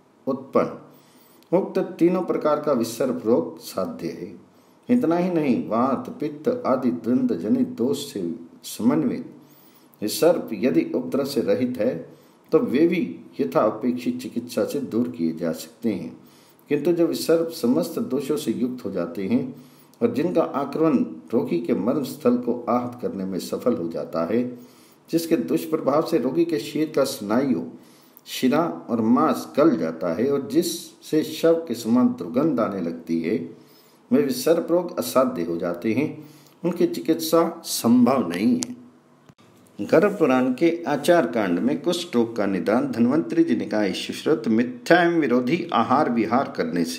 उत्पन्न उक्त तीनों प्रकार का विसर्प रोग साध्य है। इतना ही नहीं, वात, पित्त आदि द्वंद्व जनित दोष से समन्वित विसर्प यदि उपद्रव से रहित है तो वे भी यथा अपेक्षित चिकित्सा से दूर किए जा सकते हैं। किंतु जब विसर्प समस्त दोषों से युक्त हो जाते हैं और जिनका आक्रमण रोगी के मर्म स्थल को आहत करने में सफल हो जाता है, जिसके दुष्प्रभाव से रोगी के शीर का स्नायु, शिरा और मांस गल जाता है और जिससे शव के समान दुर्गंध आने लगती है, वे विसर्प रोग असाध्य हो जाते हैं। उनकी चिकित्सा संभव नहीं है। गर्भ पुराण के आचार कांड में कुष्ठ रोग का निदान धन्वंतरी जी ने कहा, सुश्रुत मिथ्या एवं विरोधी आहार विहार करने से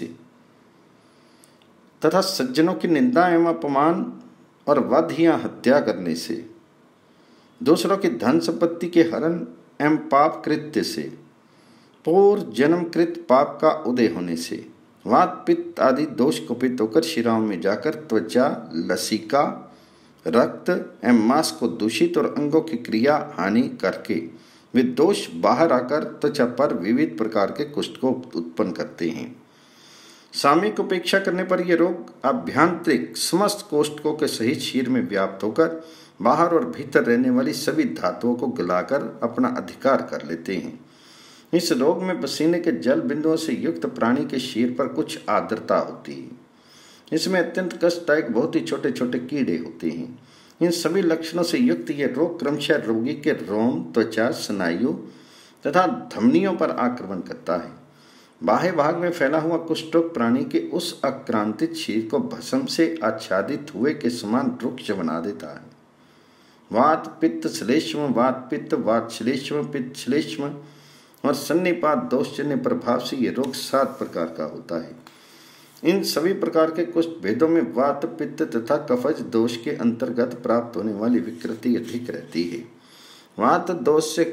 तथा सज्जनों की निंदा एवं अपमान और वध या हत्या करने से, दूसरों की धन संपत्ति के हरण एवं पाप कृत्य से, पूर्व जन्मकृत पाप का उदय होने से, वात, पित्त आदि दोष कुपित होकर शिराओं में जाकर त्वचा, लसिका, रक्त एवं मांस को दूषित और अंगों की क्रिया हानि करके वे दोष बाहर आकर त्वचा पर विविध प्रकार के कुष्ठ को उत्पन्न करते हैं। सामयिक उपेक्षा करने पर यह रोग आभ्यंतरिक समस्त कोष्ठकों के सहित शीर में व्याप्त होकर बाहर और भीतर रहने वाली सभी धातुओं को गलाकर अपना अधिकार कर लेते हैं। इस रोग में पसीने के जल बिंदुओं से युक्त प्राणी के शीर पर कुछ आर्द्रता होती है। इसमें अत्यंत कष्टदायक बहुत ही छोटे छोटे कीड़े होते हैं। इन सभी लक्षणों से युक्त यह रोग क्रमशः रोगी के रोम, त्वचा, स्नायु तथा धमनियों पर आक्रमण करता है। बाह्य भाग में फैला हुआ कुष्ठरोग प्राणी के उस आक्रांतित शीर को भस्म से आच्छादित हुए के समान रुक्ष बना देता है। वात पित्त श्लेष्म, वात पित्त, वात श्लेष्म, पित्त श्लेष्म और सन्निपात दोषजन्य प्रभाव से ये रोग 7 प्रकार का होता है। इन सभी प्रकार के कुष्ठ भेदों में वात पित्त तथा कफज दोष के अंतर्गत प्राप्त होने वाली विकृति अधिक रहती है। वात दोष से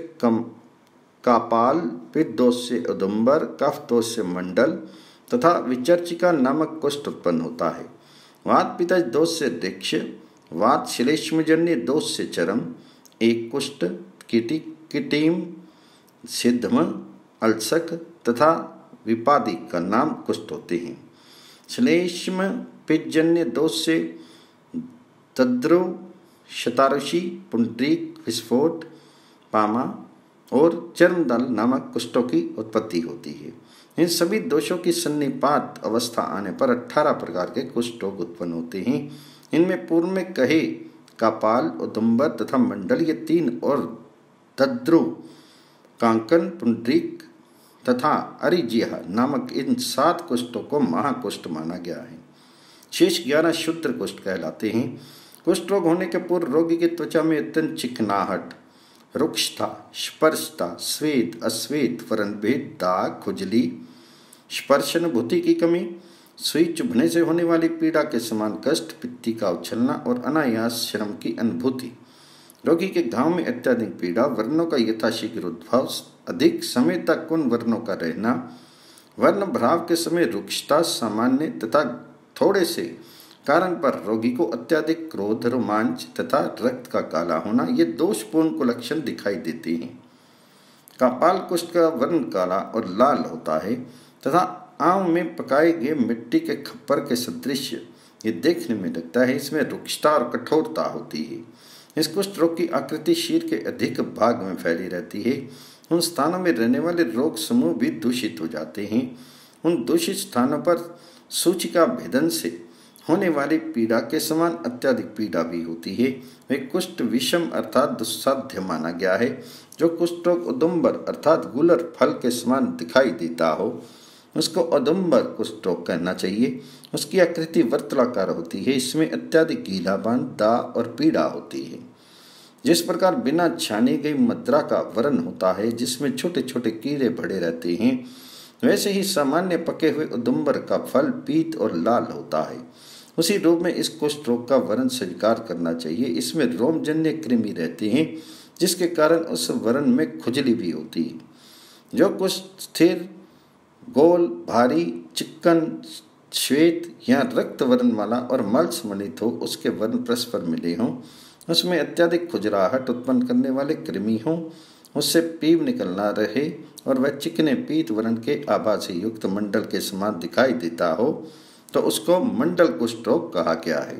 कापाल, पित्त दोष से उदुम्बर, कफ दोष से मंडल तथा विचर्चिका नामक कुष्ठ उत्पन्न होता है। वात पित्त दोष से दीक्ष, वात श्लेष्मजन्य दोष से चरम, एक कुष्ठ, किटीम, सिद्धम, अल्सक तथा विपादी का नाम कुष्ठ होते हैं। श्लेष्म पित्तजन्य दोष से तद्रुव, शतारुषि, पुंडरीक, विस्फोट, पामा और चर्मदल नामक कुष्ठों की उत्पत्ति होती है। इन सभी दोषों की सन्निपात अवस्था आने पर 18 प्रकार के कुष्ठ रोग उत्पन्न होते हैं। इनमें पूर्व में कहे कापाल, उदुम्बर तथा मंडल ये 3 और तद्रुव, कांकन, पुंडरीक तथा अरिजिया नामक इन 7 कुष्ठों को महाकुष्ठ माना गया है। शेष 11 शुद्र कुष्ठ कहलाते हैं। कुष्ठ रोग होने के पूर्व रोगी की त्वचा में अत्यंत चिकनाहट, रुक्षता, स्पर्शता, स्वेद, अस्वेद, व्रणभेद, दाग, खुजली, स्पर्शनुभूति की कमी, सुई चुभने से होने वाली पीड़ा के समान कष्ट, पित्ती का उछलना और अनायास श्रम की अनुभूति, रोगी के घाव में अत्यधिक पीड़ा, वर्णों का यथाशीघ्र उद्भव, अधिक समय तक उन वर्णों का रहना, वर्ण भ्राव के समय रुक्षता सामान्य तथा थोड़े से कारण पर रोगी को अत्यधिक क्रोध, रोमांच तथा रक्त का काला होना, ये दोषपूर्ण कुलक्षण दिखाई देते हैं। कापाल कुष्ठ का वर्ण काला और लाल होता है तथा आम में पकाए गए मिट्टी के खप्पर के सदृश ये देखने में लगता है। इसमें रुक्षता और कठोरता होती है। इस कुष्ठ रोग की आकृति शीर के अधिक भाग में फैली रहती है। उन स्थानों में रहने वाले रोग समूह भी दूषित हो जाते हैं। उन दूषित स्थानों पर सूचिका भेदन से होने वाली पीड़ा के समान अत्यधिक पीड़ा भी होती है। वे कुष्ठ विषम अर्थात दुस्साध्य माना गया है। जो कुष्ठ रोग उदुम्बर अर्थात गुलर फल के समान दिखाई देता हो उसको उदुम्बर कुष्ठ रोग कहना चाहिए। उसकी आकृति वर्तुलाकार होती है। इसमें अत्यधिक गीलापन, दाग और पीड़ा होती है। जिस प्रकार बिना छानी गई मद्रा का वर्ण होता है जिसमें छोटे छोटे कीड़े भरे रहते हैं, वैसे ही सामान्य पके हुए उदुम्बर का फल पीत और लाल होता है। उसी रूप में इस कुष्ठ रोग का वर्ण स्वीकार करना चाहिए। इसमें रोमजन्य कृमि रहते हैं जिसके कारण उस वर्ण में खुजली भी होती है। जो कुष्ठ स्थिर, गोल, भारी, चिक्कन, श्वेत या रक्त वर्ण वाला और मल सम्मिलित हो, उसके वर्ण परस्पर मिले हों, उसमें अत्यधिक खुजराहट उत्पन्न करने वाले कृमि हों, उससे पीप निकलना रहे और वह चिकने पीत वर्ण के आभा से युक्त मंडल के समान दिखाई देता हो तो उसको मंडल कुष्ठ रोग कहा गया है।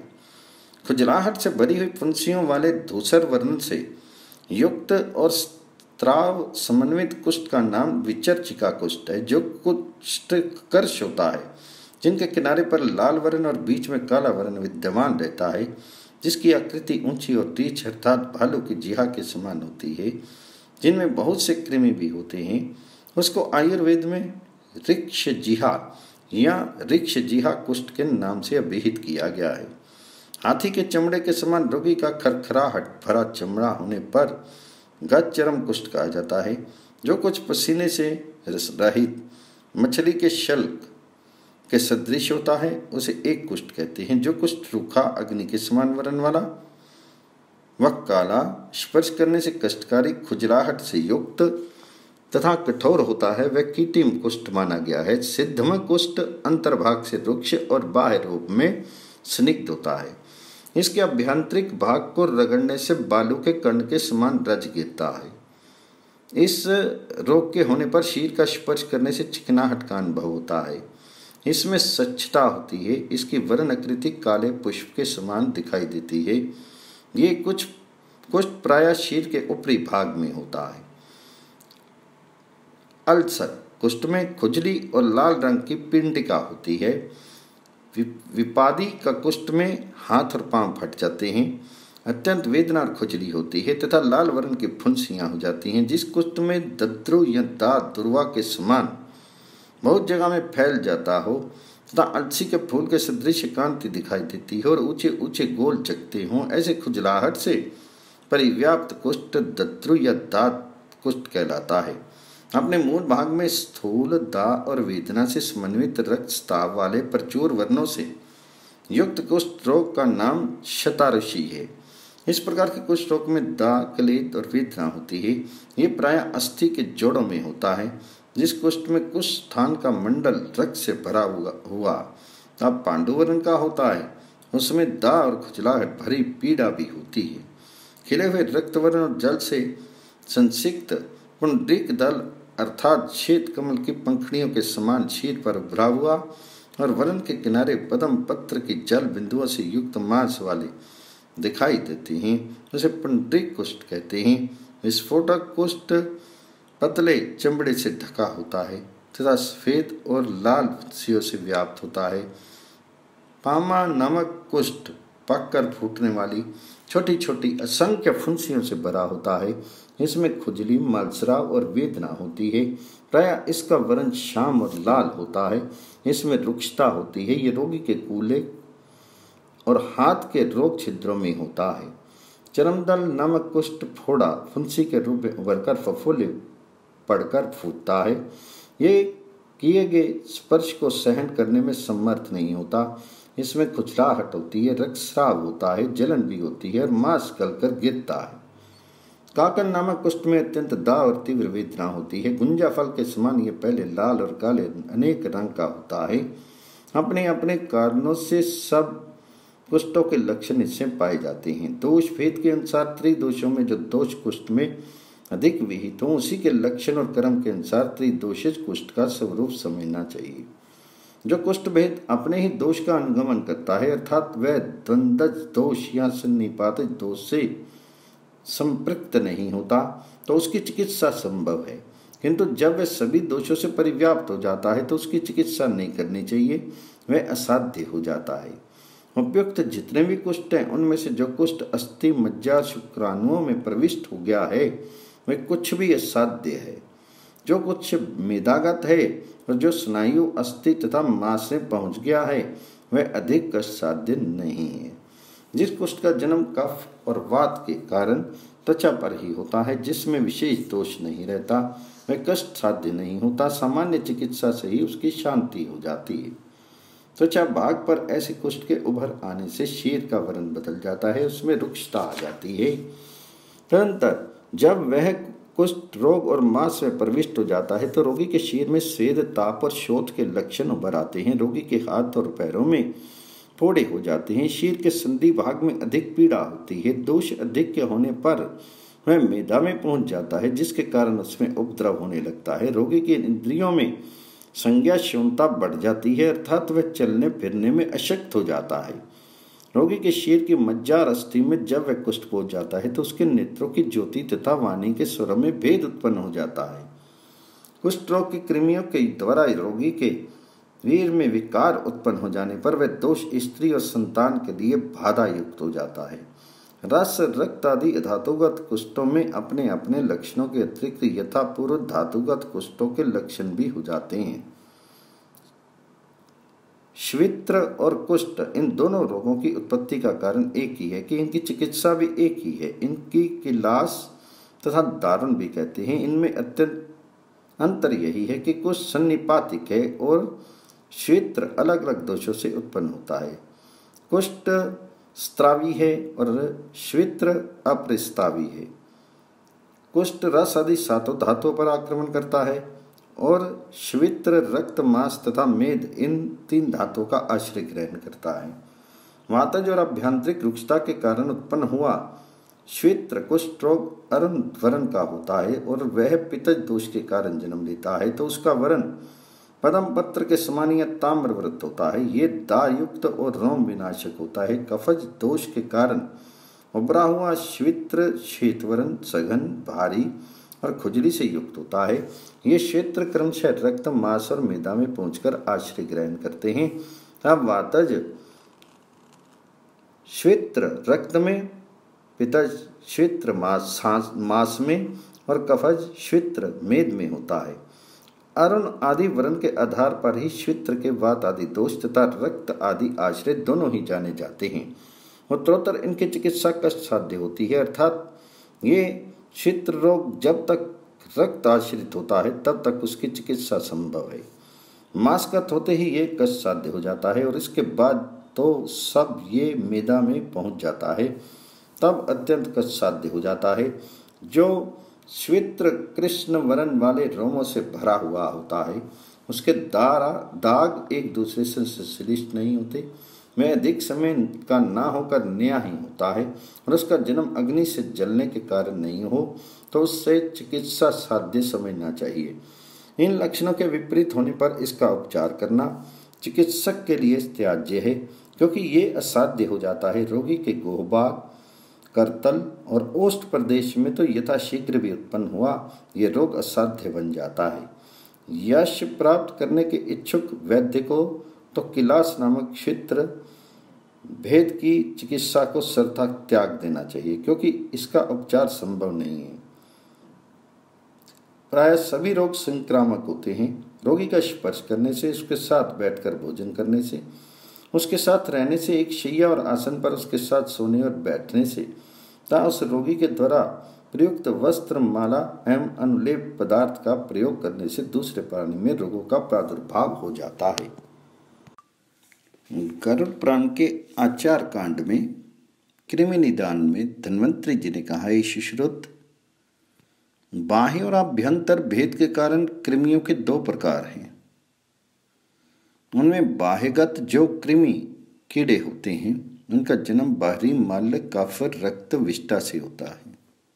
खुजलाहट से भरी हुई फुंसियों वाले धूसर वर्ण से युक्त और स्त्राव समन्वित कुष्ठ का नाम विचर्चिका कुष्ठ है। जो कुष्ठ कर्ष होता है जिनके किनारे पर लाल वर्ण और बीच में काला वर्ण विद्यमान रहता है, जिसकी आकृति ऊंची और तीक्ष्ण अर्थात भालू की जिहा के समान होती है, जिनमें बहुत से कृमि भी होते हैं, उसको आयुर्वेद में ऋक्ष जिहा या ऋक्ष जिहा कुष्ठ के नाम से अभिहित किया गया है। हाथी के चमड़े के समान रोगी का खरखराहट भरा चमड़ा होने पर गज चरम कुष्ठ कहा जाता है। जो कुछ पसीने से रहित मछली के शल्क के सदृश होता है उसे एक कुष्ठ कहते हैं। जो कुष्ठ रूखा, अग्नि के समान वर्ण वाला, वह काला, स्पर्श करने से कष्टकारी, खुजलाहट से युक्त तथा कठोर होता है, वह कीटिम कुष्ठ माना गया है। सिद्धम कुष्ठ अंतर्भाग से रुक्ष और बाह्य रूप में स्निग्ध होता है। इसके अभ्यंतरिक भाग को रगड़ने से बालू के कण के समान रज गिरता है। इस रोग के होने पर शीर का स्पर्श करने से चिकनाहट का अनुभव होता है। इसमें स्वच्छता होती है। इसकी वर्ण आकृति काले पुष्प के समान दिखाई देती है। ये कुछ कुष्ठ प्रायः शीर के ऊपरी भाग में होता है। अल्सर कुष्ठ में खुजली और लाल रंग की पिंडिका होती है। विपादी का कुष्ठ में हाथ और पांव फट जाते हैं, अत्यंत वेदना और खुजली होती है तथा लाल वर्ण की फुंसियां हो जाती हैं। जिस कुष्ठ में दद्रु या दांत दुर्वा के समान बहुत जगह में फैल जाता हो तथा अलसी के फूल के सदृश कांति दिखाई देती है और ऊंचे ऊंचे गोल जगते हों, ऐसे खुजलाहट से परिव्याप्त कुष्ठ दद्रु या दात कुष्ठ कहलाता है। अपने मूल भाग में स्थूल दाह और वेदना से समन्वित रक्तस्राव वाले प्रचुर वर्णों से युक्त कुष्ठ रोग का नाम शतारुषि है। इस प्रकार के कुष्ठ रोग में दाह, क्लेद और वेदना होती है। ये प्रायः अस्थि के जोड़ों में होता है। जिस कुष्ठ में कुछ स्थान का मंडल रक्त से भरा हुआ अब पांडुवर्ण का होता है, उसमें दाह और खुजलाहट भरी पीड़ा भी होती है। खिले हुए रक्तवर्ण और जल से संसिक्त पुंडरीक दल अर्थात श्वेत कमल की पंखुड़ियों के समान शीर पर उभरा हुआ और वर्ण के किनारे पद्म पत्र की जल बिंदुओं से युक्त मांस वाले दिखाई देते हैं, उसे पुंडरीक कुष्ठ कहते हैं। विस्फोटक कुष्ठ पतले चमड़े से ढका होता है तथा सफेद और लाल फुंसियों से व्याप्त होता है। पामा नामक कुष्ठ पककर फूटने वाली छोटी छोटी असंख्य फुंसियों से भरा होता है। इसमें खुजली, मलस्राव और वेदना होती है। प्रायः इसका वर्ण श्याम और लाल होता है। इसमें रुक्षता होती है। ये रोगी के कूल्हे और हाथ के रोग छिद्रों में होता है। चरमदल नामक कुष्ठ फोड़ा फुंसी के रूप में उभरकर फफूले पड़कर फूटता है। ये किए गए स्पर्श को सहन करने में समर्थ नहीं होता। इसमें खुजलाहट होती है, रक्तस्राव होता है, जलन भी होती है और मांस गलकर गिरता है। काकन नामक कुष्ठ में अत्यंत दाह और तीव्र वेदना होती है। गुंजा फल के समान ये पहले लाल और काले अनेक रंग का होता है। अपने अपने कारणों से सब कुष्ठों के लक्षण इससे पाए जाते हैं। दोष भेद के अनुसार त्रिदोषों में जो दोष कुष्ठ में अधिक विहित हो, उसी के लक्षण और कर्म के अनुसार त्रिदोषज कुष्ठ का स्वरूप समझना चाहिए। जो कुष्ठ भेद अपने ही दोष का अनुगमन करता है, अर्थात वह द्वंद्वज दोष या सन्निपातित दोष से संपृक्त नहीं होता, तो उसकी चिकित्सा संभव है। किंतु जब वह सभी दोषों से परिव्याप्त हो जाता है तो उसकी चिकित्सा नहीं करनी चाहिए, वह असाध्य हो जाता है। उपयुक्त जितने भी कुष्ठ हैं, उनमें से जो कुष्ठ अस्थि, मज्जा, शुक्राणुओं में प्रविष्ट हो गया है वह कुछ भी असाध्य है। जो कुछ मेदागत है और जो स्नायु, अस्थि तथा मांस में पहुंच गया है वह अधिक कष्टसाध्य नहीं है। जिस कुष्ठ का जन्म कफ और वात के कारण त्वचा पर ही होता है, जिसमें विशेष दोष नहीं रहता, वह कष्ट साध्य नहीं होता। सामान्य चिकित्सा से ही उसकी शांति हो जाती है। त्वचा भाग पर ऐसे कुष्ठ के उभर आने से शीर का वर्ण बदल जाता है, उसमें रुक्षता आ जाती है। तदनंतर जब वह कुष्ठ रोग और मांस में प्रविष्ट हो जाता है तो रोगी के शीर में स्वेद, ताप और शोथ के लक्षण उभर आते हैं। रोगी के हाथ और पैरों में फोड़े हो जाते हैं। शीर के संधि भाग में अधिक पीड़ा होती है। दोष अधिक होने पर वह मेदा में पहुंच जाता है, जिसके कारण उसमें उपद्रव होने लगता है। रोगी के इंद्रियों में संज्ञा शून्यता बढ़ जाती है, अर्थात वह चलने फिरने में अशक्त हो जाता है। रोगी के शीर की मज्जा और अस्थि में जब वह कुष्ठ पहुंच जाता है तो उसके नेत्रों की ज्योति तथा वाणी के स्वरों में भेद उत्पन्न हो जाता है। कुष्ठ रोग की कृमियों के द्वारा रोगी के वीर में विकार उत्पन्न हो जाने पर वह दोष स्त्री और संतान के लिए बाधा युक्त हो जाता है। रस, रक्त आदि धातुगत कुष्ठों में अपने अपने लक्षणों के अतिरिक्त यथापूर्व धातुगत कुष्ठों के लक्षण भी हो जाते हैं। श्वित्र और कुष्ठ इन दोनों रोगों की उत्पत्ति का कारण एक ही है कि इनकी चिकित्सा भी एक ही है। इनकी किलास तथा दारुण भी कहते हैं। इनमें अत्यंत अंतर यही है कि कुष्ठ सन्निपातिक है और श्वेत्र अलग अलग दोषों से उत्पन्न होता है। कुष्ठ स्त्रावी है और श्वेत्र अप्रस्तावी है। कुष्ठ रस आदि सातों धातुओं पर आक्रमण करता है और श्वेत्र रक्त, मांस तथा मेद इन तीन धातुओं का आश्रय ग्रहण करता है। वातज और आभ्यंतरिक रुक्षता के कारण उत्पन्न हुआ श्वेत्र कुष्ठ रोग अरुण वर्ण का होता है और वह पित्तज दोष के कारण जन्म लेता है, तो उसका वर्ण पद्म पत्र के समान या ताम्रवृत होता है। ये दायुक्त और रोम विनाशक होता है। कफज दोष के कारण उभरा हुआ श्वेत्र श्वेतवर्ण, सघन, भारी और खुजली से युक्त होता है। ये क्षेत्र क्रमशः रक्त, मांस और मेदा में पहुंचकर आश्रय ग्रहण करते हैं। अब वातज श्वेत्र रक्त में, पित्तज श्वेत्र मांस में और कफज श्वेत्र मेद में होता है। अरुण आदि वर्ण के आधार पर ही श्वेत्र के वात आदि दोष तथा रक्त आदि आश्रय दोनों ही जाने जाते हैं। उत्तरोत्तर इनकी चिकित्सा कष्ट साध्य होती है, अर्थात ये छिद्र रोग जब तक रक्त आश्रित होता है तब तक उसकी चिकित्सा संभव है। मांसगत होते ही ये कष्ट साध्य हो जाता है और इसके बाद तो सब ये मेदा में पहुंच जाता है, तब अत्यंत कष्ट साध्य हो जाता है। जो श्वेत कृष्ण वर्ण वाले रोमों से भरा हुआ होता है उसके दाग एक दूसरे से संश्लिष्ट नहीं होते, में अधिक समय का ना होकर नया ही होता है और उसका जन्म अग्नि से जलने के कारण नहीं हो तो उससे चिकित्सा साध्य समझना चाहिए। इन लक्षणों के विपरीत होने पर इसका उपचार करना चिकित्सक के लिए त्याज्य है, क्योंकि ये असाध्य हो जाता है। रोगी के गोहबाग, करतल और ओष्ठ प्रदेश में तो यथाशीघ्र भी उत्पन्न हुआ ये रोग असाध्य बन जाता है। यश प्राप्त करने के इच्छुक वैद्य को तो किलास नामक क्षेत्र भेद की चिकित्सा को सर्वथा त्याग देना चाहिए, क्योंकि इसका उपचार संभव नहीं है। प्राय सभी रोग संक्रामक होते हैं। रोगी का स्पर्श करने से, उसके साथ बैठकर भोजन करने से, उसके साथ रहने से, एक शैया और आसन पर उसके साथ सोने और बैठने से तथा उस रोगी के द्वारा प्रयुक्त वस्त्र, माला एवं अनुलेप पदार्थ का प्रयोग करने से दूसरे प्राणी में रोगों का प्रादुर्भाव हो जाता है। गरुड़ पुराण के आचार कांड में कृमि निदान में धन्वंतरी जी ने कहा है, सुश्रुत, बाह्य और आभ्यंतर भेद के कारण कृमियों के दो प्रकार हैं। उनमें बाह्यगत जो कृमि कीड़े होते हैं उनका जन्म बाहरी मल, काफर, रक्त, विष्ठा से होता है।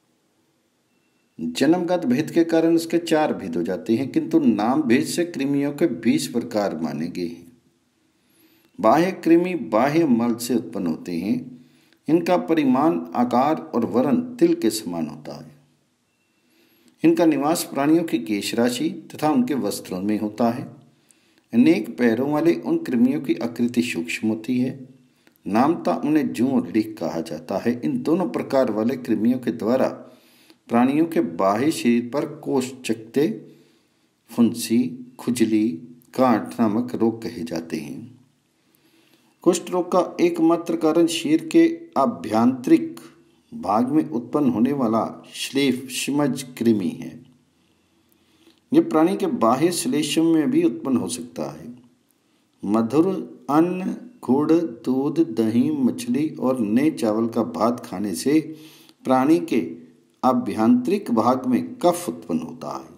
जन्मगत भेद के कारण उसके 4 भेद हो जाते हैं, किंतु नाम भेद से कृमियों के 20 प्रकार माने गए हैं। बाह्य कृमि बाह्य मल से उत्पन्न होते हैं। इनका परिमाण, आकार और वर्ण तिल के समान होता है। इनका निवास प्राणियों की केश राशि तथा उनके वस्त्रों में होता है। अनेक पैरों वाले उन कृमियों की आकृति सूक्ष्म होती है। नामता उन्हें जूं और लीख कहा जाता है। इन दोनों प्रकार वाले कृमियों के द्वारा प्राणियों के बाह्य शरीर पर कोष, चकते, फुंसी, खुजली, गांठ नामक रोग कहे जाते हैं। कुष्ठ रोग का एकमात्र कारण शरीर के आभ्यंतरिक भाग में उत्पन्न होने वाला श्लेष्मज कृमि है। यह प्राणी के बाह्य श्लेष्म में भी उत्पन्न हो सकता है। मधुर अन्न, गुड़, दूध, दही, मछली और नए चावल का भात खाने से प्राणी के आभ्यंतरिक भाग में कफ उत्पन्न होता है।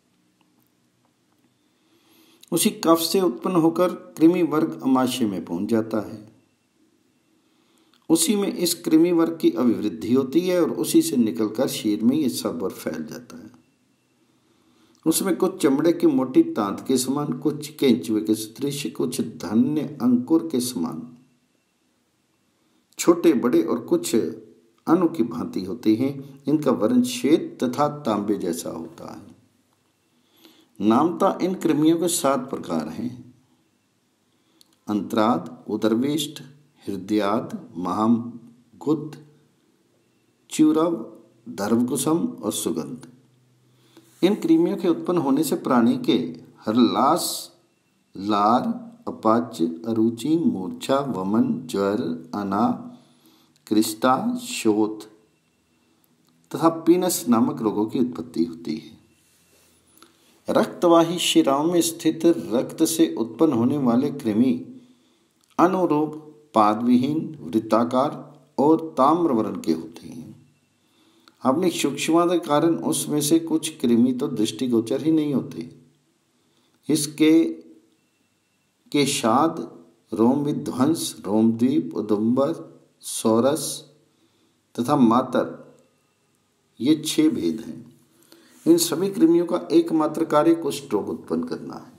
उसी कफ से उत्पन्न होकर कृमि वर्ग अमाशय में पहुंच जाता है। उसी में इस कृमि वर्ग की अभिवृद्धि होती है और उसी से निकलकर शरीर में ये सब और फैल जाता है। उसमें कुछ चमड़े की मोटी तांत के समान, कुछ केंचुए के सदृश, कुछ धन्य अंकुर के समान छोटे बड़े और कुछ अणु की भांति होते हैं। इनका वर्ण श्वेत तथा तांबे जैसा होता है। नामता इन कृमियों के 7 प्रकार हैं: अंतराद, उदरवेष्ट, हृदयाद, महागुद, च्युरव, धर्वकुसम और सुगंध। इन कृमियों के उत्पन्न होने से प्राणी के हरलास, लार, अपाच्य, अरुचि, मूर्छा, वमन, ज्वर, अना, कृष्टा, शोथ तथा पीनस नामक रोगों की उत्पत्ति होती है। रक्तवाही शिराओं में स्थित रक्त से उत्पन्न होने वाले कृमि अनुरूप पादविहीन, वृत्ताकार और ताम्र वर्ण के होते हैं। अपनी सूक्ष्मता के कारण उसमें से कुछ कृमि तो दृष्टिगोचर ही नहीं होते। इसके केशाद, रोम विध्वंस, रोमद्वीप, उदुम्बर, सौरस तथा मातर, ये 6 भेद हैं। इन सभी कृमियों का एकमात्र कार्य कुष्ठ रोग उत्पन्न करना है।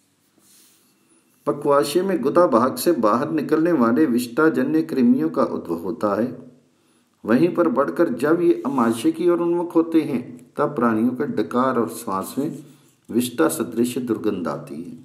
पक्वाशय में गुदा भाग से बाहर निकलने वाले विष्ठाजन्य कृमियों का उद्भव होता है। वहीं पर बढ़कर जब ये अमाशय की ओर उन्मुख होते हैं तब प्राणियों के डकार और श्वास में विष्ठा सदृश दुर्गंध आती है।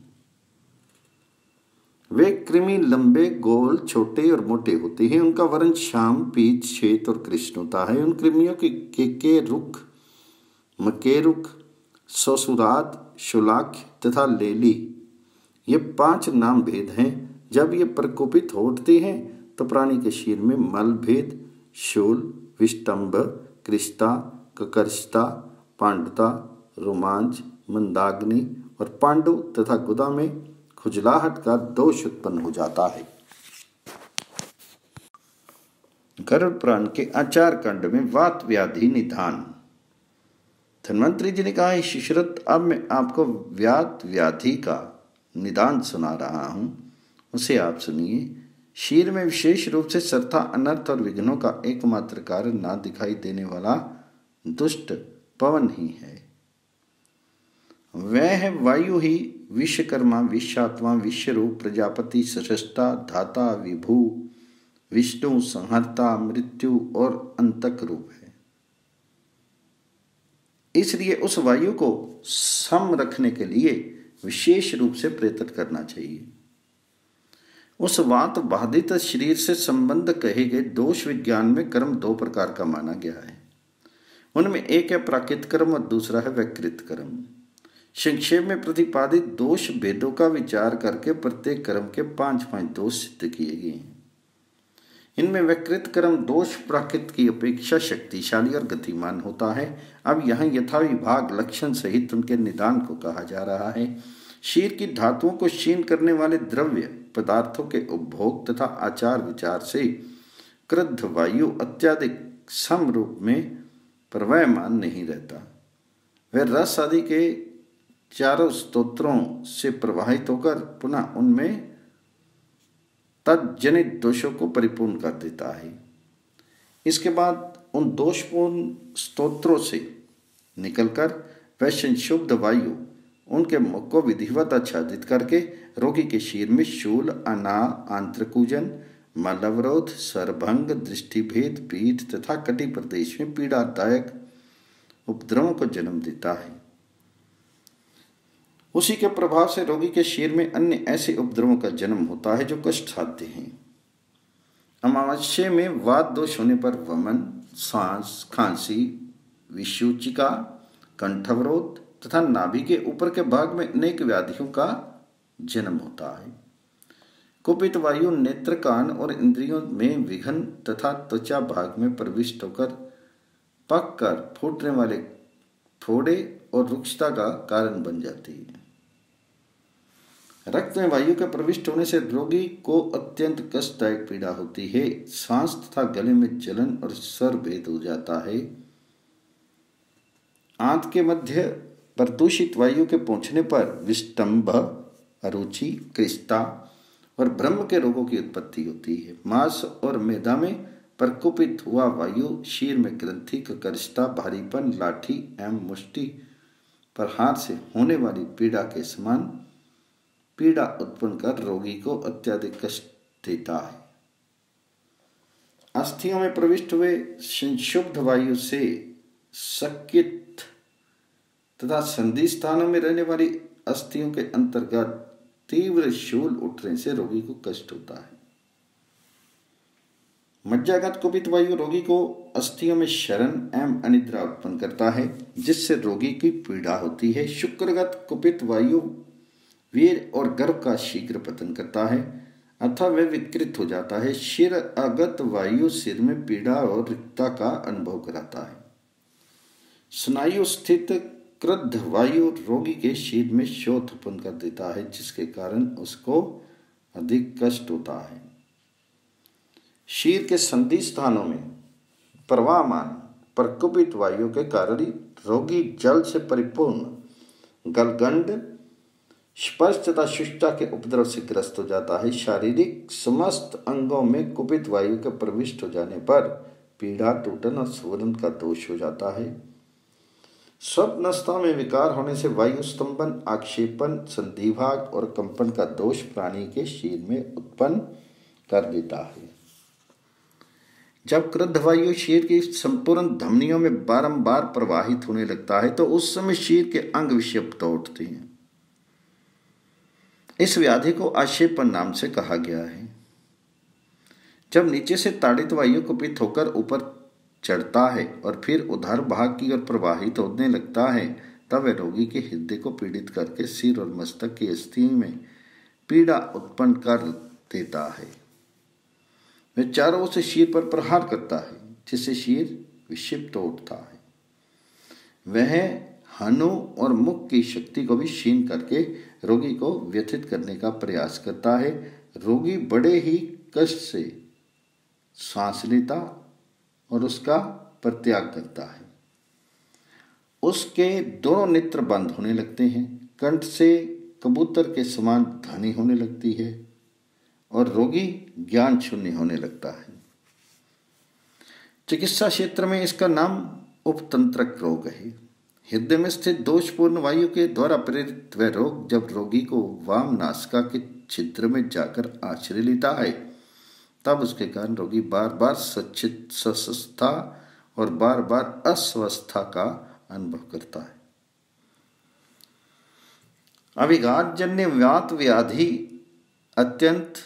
वे कृमि लंबे, गोल, छोटे और मोटे होते हैं। उनका वर्ण श्याम, पीत, श्वेत और कृष्ण होता है। उन कृमियों के रुख, मकेरुक, ससुरात, शुलाख्य तथा लेली, ये 5 नाम भेद हैं। जब ये प्रकोपित होते हैं तो प्राणी के शरीर में मल भेद, शूल, विष्टम्भ, कृष्ता, ककर्षता, पांडुता, रोमांच, मंदाग्नि और पांडु तथा गुदा में खुजलाहट का दोष उत्पन्न हो जाता है। गरुड़ पुराण के आचार कांड में वात व्याधि निदान। धन्वंतरी जी ने कहा, शिशुरथ, अब मैं आपको व्यात व्याधि का निदान सुना रहा हूं, उसे आप सुनिए। शीर में विशेष रूप से सर्था, अनर्थ और विघ्नों का एकमात्र कारण ना दिखाई देने वाला दुष्ट पवन ही है। वह है वायु ही विश्वकर्मा, विश्वात्मा, विश्वरूप, प्रजापति, सृष्टा, धाता, विभू, विष्णु, संहर्ता, मृत्यु और अंतक रूप है। इसलिए उस वायु को सम रखने के लिए विशेष रूप से प्रेरित करना चाहिए। उस वात बाधित शरीर से संबंध कहे गए दोष विज्ञान में कर्म दो प्रकार का माना गया है। उनमें एक है प्राकृत कर्म और दूसरा है वैकृत कर्म। संक्षेप में प्रतिपादित दोष भेदों का विचार करके प्रत्येक कर्म के 5-5 दोष सिद्ध किए गए हैं। इनमें वैकृत कर्म दोष प्राकृत की अपेक्षा शक्तिशाली और गतिमान होता है। अब यहाँ यथाविभाग लक्षण सहित उनके निदान को कहा जा रहा है। शीर की धातुओं को क्षीण करने वाले द्रव्य पदार्थों के उपभोग तथा आचार विचार से क्रुद्ध वायु अत्यधिक सम रूप में प्रवहमान नहीं रहता। वह रस आदि के चारों स्तोत्रों से प्रवाहित होकर पुनः उनमें तज्जनित दोषों को परिपूर्ण कर देता है। इसके बाद उन दोषपूर्ण स्तोत्रों से निकलकर वह संशुद्ध वायु उनके मुख को विधिवत आच्छादित करके रोगी के शीर में शूल, अना, आंत्रकूजन, मलवरोध, सरभंग, दृष्टिभेद, पीठ तथा कटी प्रदेश में पीड़ादायक उपद्रवों को जन्म देता है। उसी के प्रभाव से रोगी के शीर में अन्य ऐसे उपद्रवों का जन्म होता है जो कष्ट साध्य हैं। अमावस्या में वात दोष होने पर वमन, सांस, खांसी, विषूचिका, कंठवरोध तथा नाभि के ऊपर के भाग में अनेक व्याधियों का जन्म होता है। कुपित वायु नेत्र, कान और इंद्रियों में विघन तथा त्वचा भाग में प्रविष्ट होकर पककर फूटने वाले फोड़े और रुक्षता का कारण बन जाती है। रक्त में वायु के प्रविष्ट होने से रोगी को अत्यंत कष्टदायक पीड़ा होती है। सांस तथा गले में जलन और स्वर भेद हो जाता है। आंत के मध्य प्रदूषित वायु के पहुंचने पर विष्टंभ, अरुचि, कृष्टा और ब्रह्म के रोगों की उत्पत्ति होती है। मांस और मेदा में प्रकोपित हुआ वायु शीर में ग्रंथि, ककर्षता, भारीपन, लाठी एवं मुष्टि प्रहार से होने वाली पीड़ा के समान पीड़ा उत्पन्न कर रोगी को अत्यधिक कष्ट देता है। अस्थियों में प्रविष्ट हुए संशुद्ध वायु से शक्कित तथा संधि स्थानों में रहने वाली अस्थियों के अंतर्गत तीव्र शूल उठने से रोगी को कष्ट होता है। मज्जागत कुपित वायु रोगी को अस्थियों में शरण एवं अनिद्रा उत्पन्न करता है, जिससे रोगी की पीड़ा होती है। शुक्रगत कुपित वायु वीर और गर्भ का शीघ्र पतन करता है अथवा वह विकृत हो जाता है। शिर आगत वायु सिर में पीड़ा और रिक्तता का अनुभव कराता है। स्नायु स्थित क्रुद्ध वायु रोगी के शीर में शोथ उत्पन्न कर देता है, जिसके कारण उसको अधिक कष्ट होता है। शीर के संधि स्थानों में प्रवाहमान प्रकुपित वायु के कारण रोगी जल से परिपूर्ण गलगंड, स्पर्श तथा शुष्टता के उपद्रव से ग्रस्त हो जाता है। शारीरिक समस्त अंगों में कुपित वायु के प्रविष्ट हो जाने पर पीड़ा, टूटन और स्वरण का दोष हो जाता है। स्वप्नस्था में विकार होने से वायु स्तंभन, आक्षेपण, संधिभाग और कंपन का दोष प्राणी के शीर में उत्पन्न कर देता है। जब क्रुद्ध वायु शीर की संपूर्ण धमनियों में बारंबार प्रवाहित होने लगता है तो उस समय शीर के अंग विक्षिप्त उठते हैं। इस व्याधि को आक्षेपण नाम से कहा गया है। जब नीचे से ताड़ित वायु कुपित होकर ऊपर चढ़ता है और फिर उधर भाग की ओर प्रवाहित होने लगता है, तब वह रोगी के हृदय को पीड़ित करके सिर और मस्तक की अस्थियों में पीड़ा उत्पन्न कर देता है। वह चारों ओर से शीर पर प्रहार करता है, जिससे शीर विक्षिप्त उठता है। वह हनु और मुख की शक्ति को भी क्षीण करके रोगी को व्यथित करने का प्रयास करता है। रोगी बड़े ही कष्ट से सांस लेता और उसका परित्याग करता है। उसके दोनों नेत्र बंद होने लगते हैं, कंठ से कबूतर के समान ध्वनि होने लगती है और रोगी ज्ञान शून्य होने लगता है। चिकित्सा क्षेत्र में इसका नाम उपतंत्रक रोग है। हृदय में स्थित दोषपूर्ण वायु के द्वारा प्रेरित वह रोग जब रोगी को वाम नासिका के छिद्र में जाकर आश्रय लेता है, तब उसके कारण रोगी बार बार सस्वस्थता और बार बार अस्वस्थता का अनुभव करता है। अभिघातजन्य वात व्याधि अत्यंत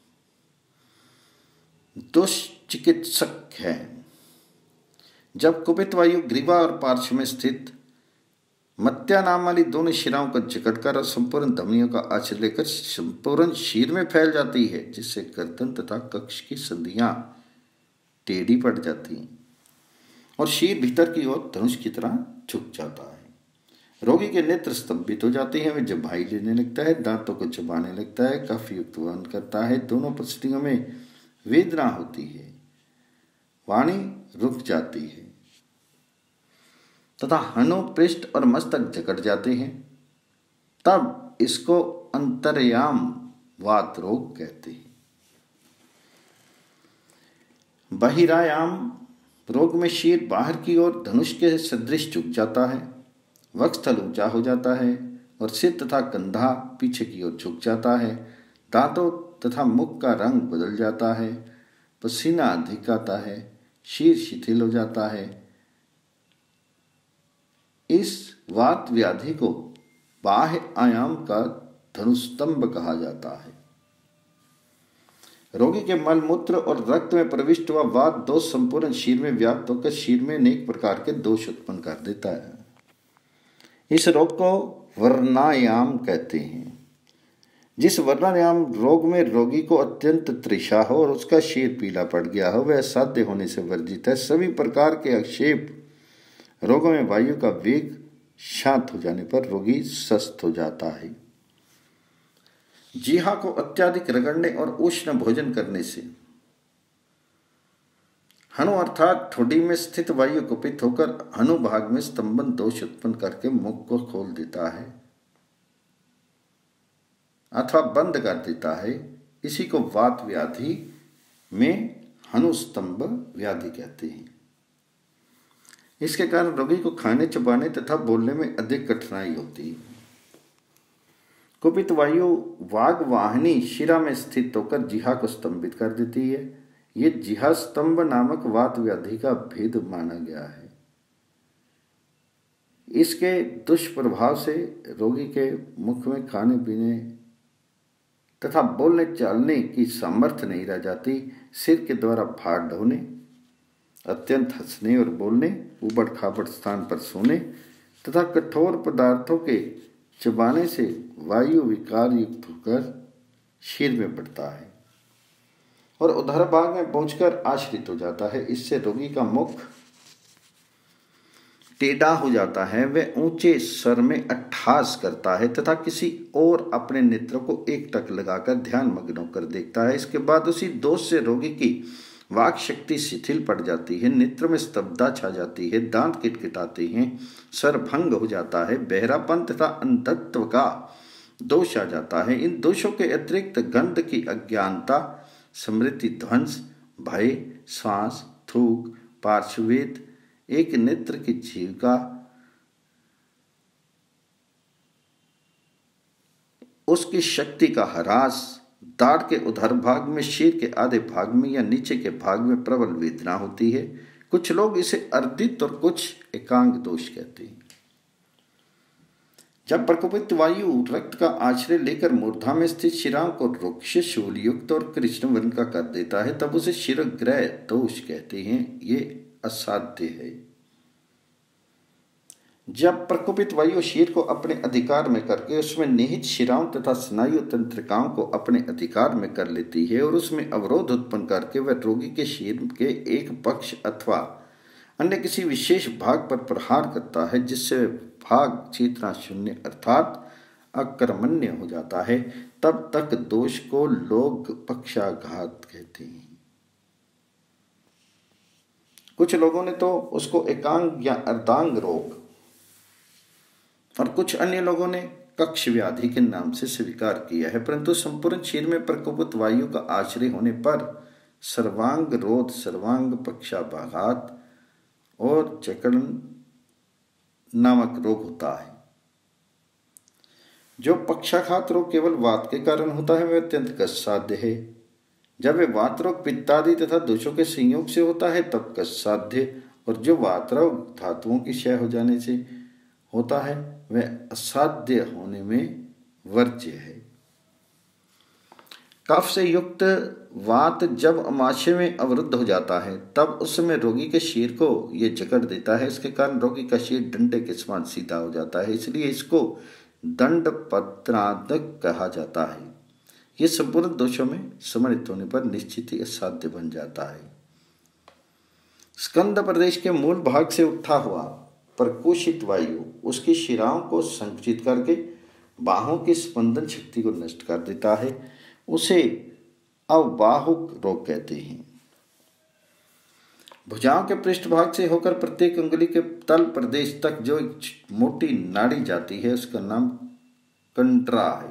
दुष्चिकित्सक है। जब कुपित वायु ग्रीवा और पार्श्व में स्थित मत्या नाम वाली दोनों शिराओं को जकड़कर और संपूर्ण धमनियों का आश्रय लेकर संपूर्ण शीर में फैल जाती है, जिससे गर्दन तथा कक्ष की संधियां टेढ़ी पड़ जाती हैं और शीर भीतर की ओर धनुष की तरह झुक जाता है। रोगी के नेत्र स्तंभित हो जाते हैं, वह जम्हाई लेने लगता है, दांतों को चबाने लगता है, कफ युक्त वहन करता है, दोनों पसलियों में वेदना होती है, वाणी रुक जाती है तथा हनु, पृष्ठ और मस्तक जकड़ जाते हैं। तब इसको अंतर्याम वात रोग कहते हैं। बहिरायाम रोग में शीर बाहर की ओर धनुष के सदृश झुक जाता है, वक्षस्थल ऊंचा हो जाता है और सिर तथा कंधा पीछे की ओर झुक जाता है। दांतों तथा मुख का रंग बदल जाता है, पसीना अधिक आता है, शीर शिथिल हो जाता है। इस वात व्याधि को बाह्य आयाम का धनुस्तंभ कहा जाता है। रोगी के मलमूत्र और रक्त में प्रविष्ट हुआ वात दोष संपूर्ण शीर में व्याप्त होकर शीर में अनेक प्रकार के दोष उत्पन्न कर देता है। इस रोग को वर्णायाम कहते हैं। जिस वर्णायाम रोग में रोगी को अत्यंत तृषा हो और उसका शीर पीला पड़ गया हो, वह असाध्य होने से वर्जित है। सभी प्रकार के अक्षेप रोगों में वायु का वेग शांत हो जाने पर रोगी स्वस्थ हो जाता है। जीहा को अत्याधिक रगड़ने और उष्ण भोजन करने से हनु अर्थात ठोडी में स्थित वायु कुपित होकर हनु भाग में स्तंभन दोष उत्पन्न करके मुख को खोल देता है अथवा बंद कर देता है। इसी को वात व्याधि में हनुस्तंभ व्याधि कहते हैं। इसके कारण रोगी को खाने, चबाने तथा बोलने में अधिक कठिनाई होती है। कुपित वायु वाग्वाहिनी शिरा में स्थित होकर जिहा को स्तंभित कर देती है। ये जिहा स्तंभ नामक वात व्याधि का भेद माना गया है। इसके दुष्प्रभाव से रोगी के मुख में खाने पीने तथा बोलने चालने की सामर्थ्य नहीं रह जाती। सिर के द्वारा भार ढोने, अत्यंत हंसने और बोलने, उबड़ खाबड़ स्थान पर सोने तथा कठोर पदार्थों के चबाने से वायु विकार युक्त होकर शीर में बढ़ता है और उदर भाग में पहुंचकर आश्रित हो जाता है। इससे रोगी का मुख टेढ़ा हो जाता है, वह ऊंचे स्वर में अट्ठास करता है तथा किसी और अपने नेत्रों को एकटक लगाकर ध्यान मग्न होकर देखता है। इसके बाद उसी दोष से रोगी की वाक शक्ति शिथिल पड़ जाती है, नेत्र में स्तब्धता छा जाती है, दांत किटकिटाते हैं, स्वर भंग हो जाता है, बहरापन तथा अंधत्व का दोष आ जाता है। इन दोषों के अतिरिक्त गंध की अज्ञानता, स्मृति ध्वंस, भय, श्वास, थूक, पार्श्ववेद, एक नेत्र की जीविका, उसकी शक्ति का ह्रास, दाढ़ के उधर भाग में, शीर के आधे भाग में या नीचे के भाग में प्रबल वेदना होती है। कुछ लोग इसे अर्दित और कुछ एकांग दोष कहते हैं। जब प्रकुपित वायु रक्त का आश्रय लेकर मूर्धा में स्थित शिराओं को रुक्ष, शूलयुक्त और कृष्ण वर्ण का कर देता है, तब उसे शिरग्रह दोष कहते हैं। ये असाध्य है। जब प्रकुपित वायु शीर को अपने अधिकार में करके उसमें निहित शिराओं तथा स्नायु तंत्रिकाओं को अपने अधिकार में कर लेती है और उसमें अवरोध उत्पन्न करके वह रोगी के शीर के एक पक्ष अथवा अन्य किसी विशेष भाग पर प्रहार करता है जिससे भाग चेतना शून्य अर्थात अकर्मण्य हो जाता है, तब तक दोष को लोग पक्षाघात कहते हैं। कुछ लोगों ने तो उसको एकांग या अर्धांग रोग और कुछ अन्य लोगों ने कक्ष व्याधि के नाम से स्वीकार किया है, परंतु संपूर्ण शरीर में प्रकोपित वायु का आश्रय होने पर सर्वांग रोध, सर्वांग पक्षाघात और जकड़न नामक रोग होता है। जो पक्षाघात रोग केवल वात के कारण होता है वह अत्यंत कष्ट साध्य है। जब वह वात रोग पित्तादि तथा दोषों के संयोग से होता है तब कष्ट साध्य, और जो वात रोग धातुओं की क्षय हो जाने से होता है वह असाध्य होने में वर्ज्य है। कफ से युक्त वात जब अमाशय में अवरुद्ध हो जाता है तब उस समय रोगी के शरीर को यह जकड़ देता है। इसके कारण रोगी का शरीर डंडे के समान सीधा हो जाता है, इसलिए इसको दंड पत्रादक कहा जाता है। यह संपूर्ण दोषों में सम्मिलित होने पर निश्चित ही असाध्य बन जाता है। स्कंद प्रदेश के मूल भाग से उठा हुआ प्रकोशित वायु उसकी शिराओं को संकुचित करके बाहों की स्पंदन शक्ति को नष्ट कर देता है, उसे अवबाहुक रोग कहते हैं। भुजाओं के पृष्ठभाग से होकर प्रत्येक अंगुली के तल प्रदेश तक जो एक मोटी नाड़ी जाती है उसका नाम कंट्रा है।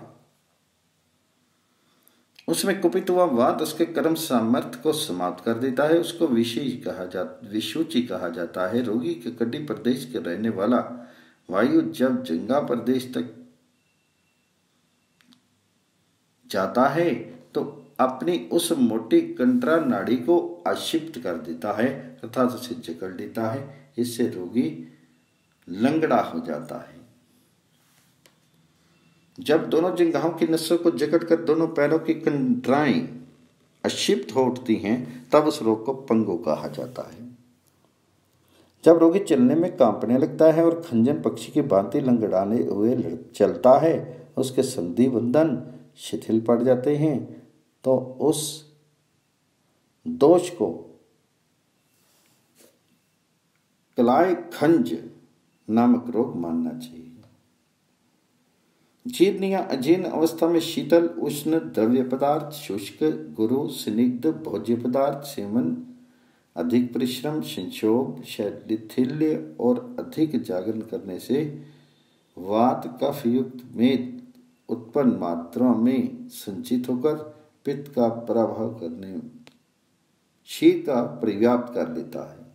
उसमें कुपित हुआ वात उसके कर्म सामर्थ्य को समाप्त कर देता है, उसको विशुचि कहा जाता है। रोगी के कटी प्रदेश के रहने वाला वायु जब जंघा प्रदेश तक जाता है तो अपनी उस मोटी कंट्रा नाड़ी को अशिप्त कर देता है अर्थात उसे जकड़ लेता है। इससे रोगी लंगड़ा हो जाता है। जब दोनों जंघाओं की नसों को जकड़कर दोनों पैरों की कंट्राएं अशिप्त हो उठती हैं तब उस रोग को पंगु कहा जाता है। जब रोगी चलने में कांपने लगता है और खंजन पक्षी की भांति लंगड़ाने हुए चलता है, उसके संधि बंधन शिथिल पड़ जाते हैं, तो उस दोष को कलाय खंज नामक रोग मानना चाहिए। जीर्ण या अजीर्ण अवस्था में शीतल उष्ण द्रव्य पदार्थ, शुष्क गुरु स्निग्ध भोज्य पदार्थ सेवन, अधिक परिश्रम, संक्षोभ, शैथिल्य और अधिक जागरण करने से वात कफ युक्त मेद उत्पन्न मात्रा में संचित होकर पित्त का प्रभाव करने शीत का परिव्याप्त कर लेता है।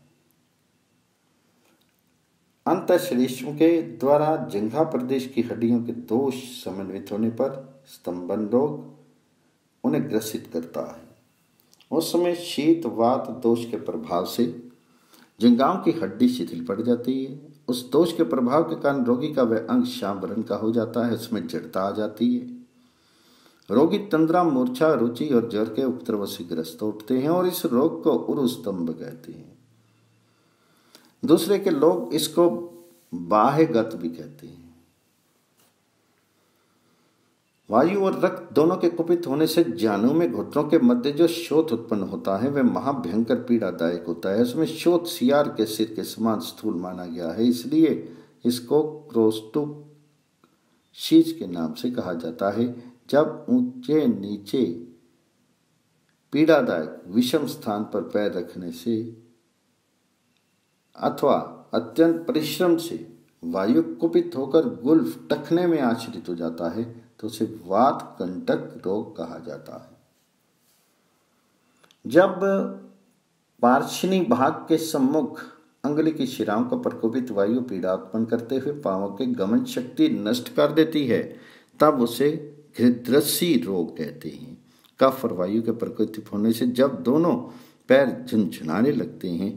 अंतःश्लेष्म के द्वारा जंघा प्रदेश की हड्डियों के दोष समन्वित होने पर स्तंभन रोग उन्हें ग्रसित करता है। उस समय शीत वात दोष के प्रभाव से जंघाओं की हड्डी शिथिल पड़ जाती है। उस दोष के प्रभाव के कारण रोगी का वह अंग श्याम वर्ण का हो जाता है, उसमें जड़ता आ जाती है। रोगी तंद्रा, मूर्छा, रुचि और ज्वर के उपद्रव से ग्रस्त उठते हैं और इस रोग को उरु स्तंभ कहते हैं। दूसरे के लोग इसको बाह्यगत भी कहते हैं। वायु और रक्त दोनों के कुपित होने से जानु में घुटनों के मध्य जो शोथ उत्पन्न होता है वह महाभयंकर पीड़ादायक होता है। उसमें शोथ सियार के सिर के समान स्थूल माना गया है, इसलिए इसको क्रोस्टो शीज के नाम से कहा जाता है। जब ऊंचे नीचे पीड़ादायक विषम स्थान पर पैर रखने से अथवा अत्यंत परिश्रम से वायु कुपित होकर गुल्फ टखने में आश्रित हो जाता है तो उसे वात कंटक रोग कहा जाता है। जब पार्श्वनी भाग के सम्मुख अंगुली की शिराओं का प्रकोपित वायु पीड़ा उत्पन्न करते हुए पांवों के गमन शक्ति नष्ट कर देती है तब उसे हृदृषि रोग कहते हैं। कफ और वायु के प्रकोपित होने से जब दोनों पैर झुनझुनाने लगते हैं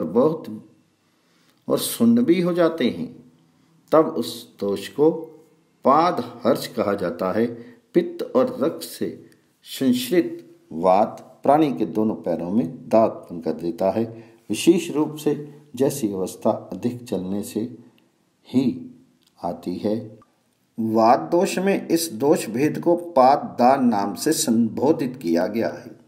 और सुन्न भी हो जाते हैं तब उस दोष को पाद हर्ष कहा जाता है। पित्त और रक्त से संश्रित वात प्राणी के दोनों पैरों में दाग उत्पन्न कर देता है। विशेष रूप से जैसी अवस्था अधिक चलने से ही आती है। वात दोष में इस दोष भेद को पाद दान नाम से संबोधित किया गया है।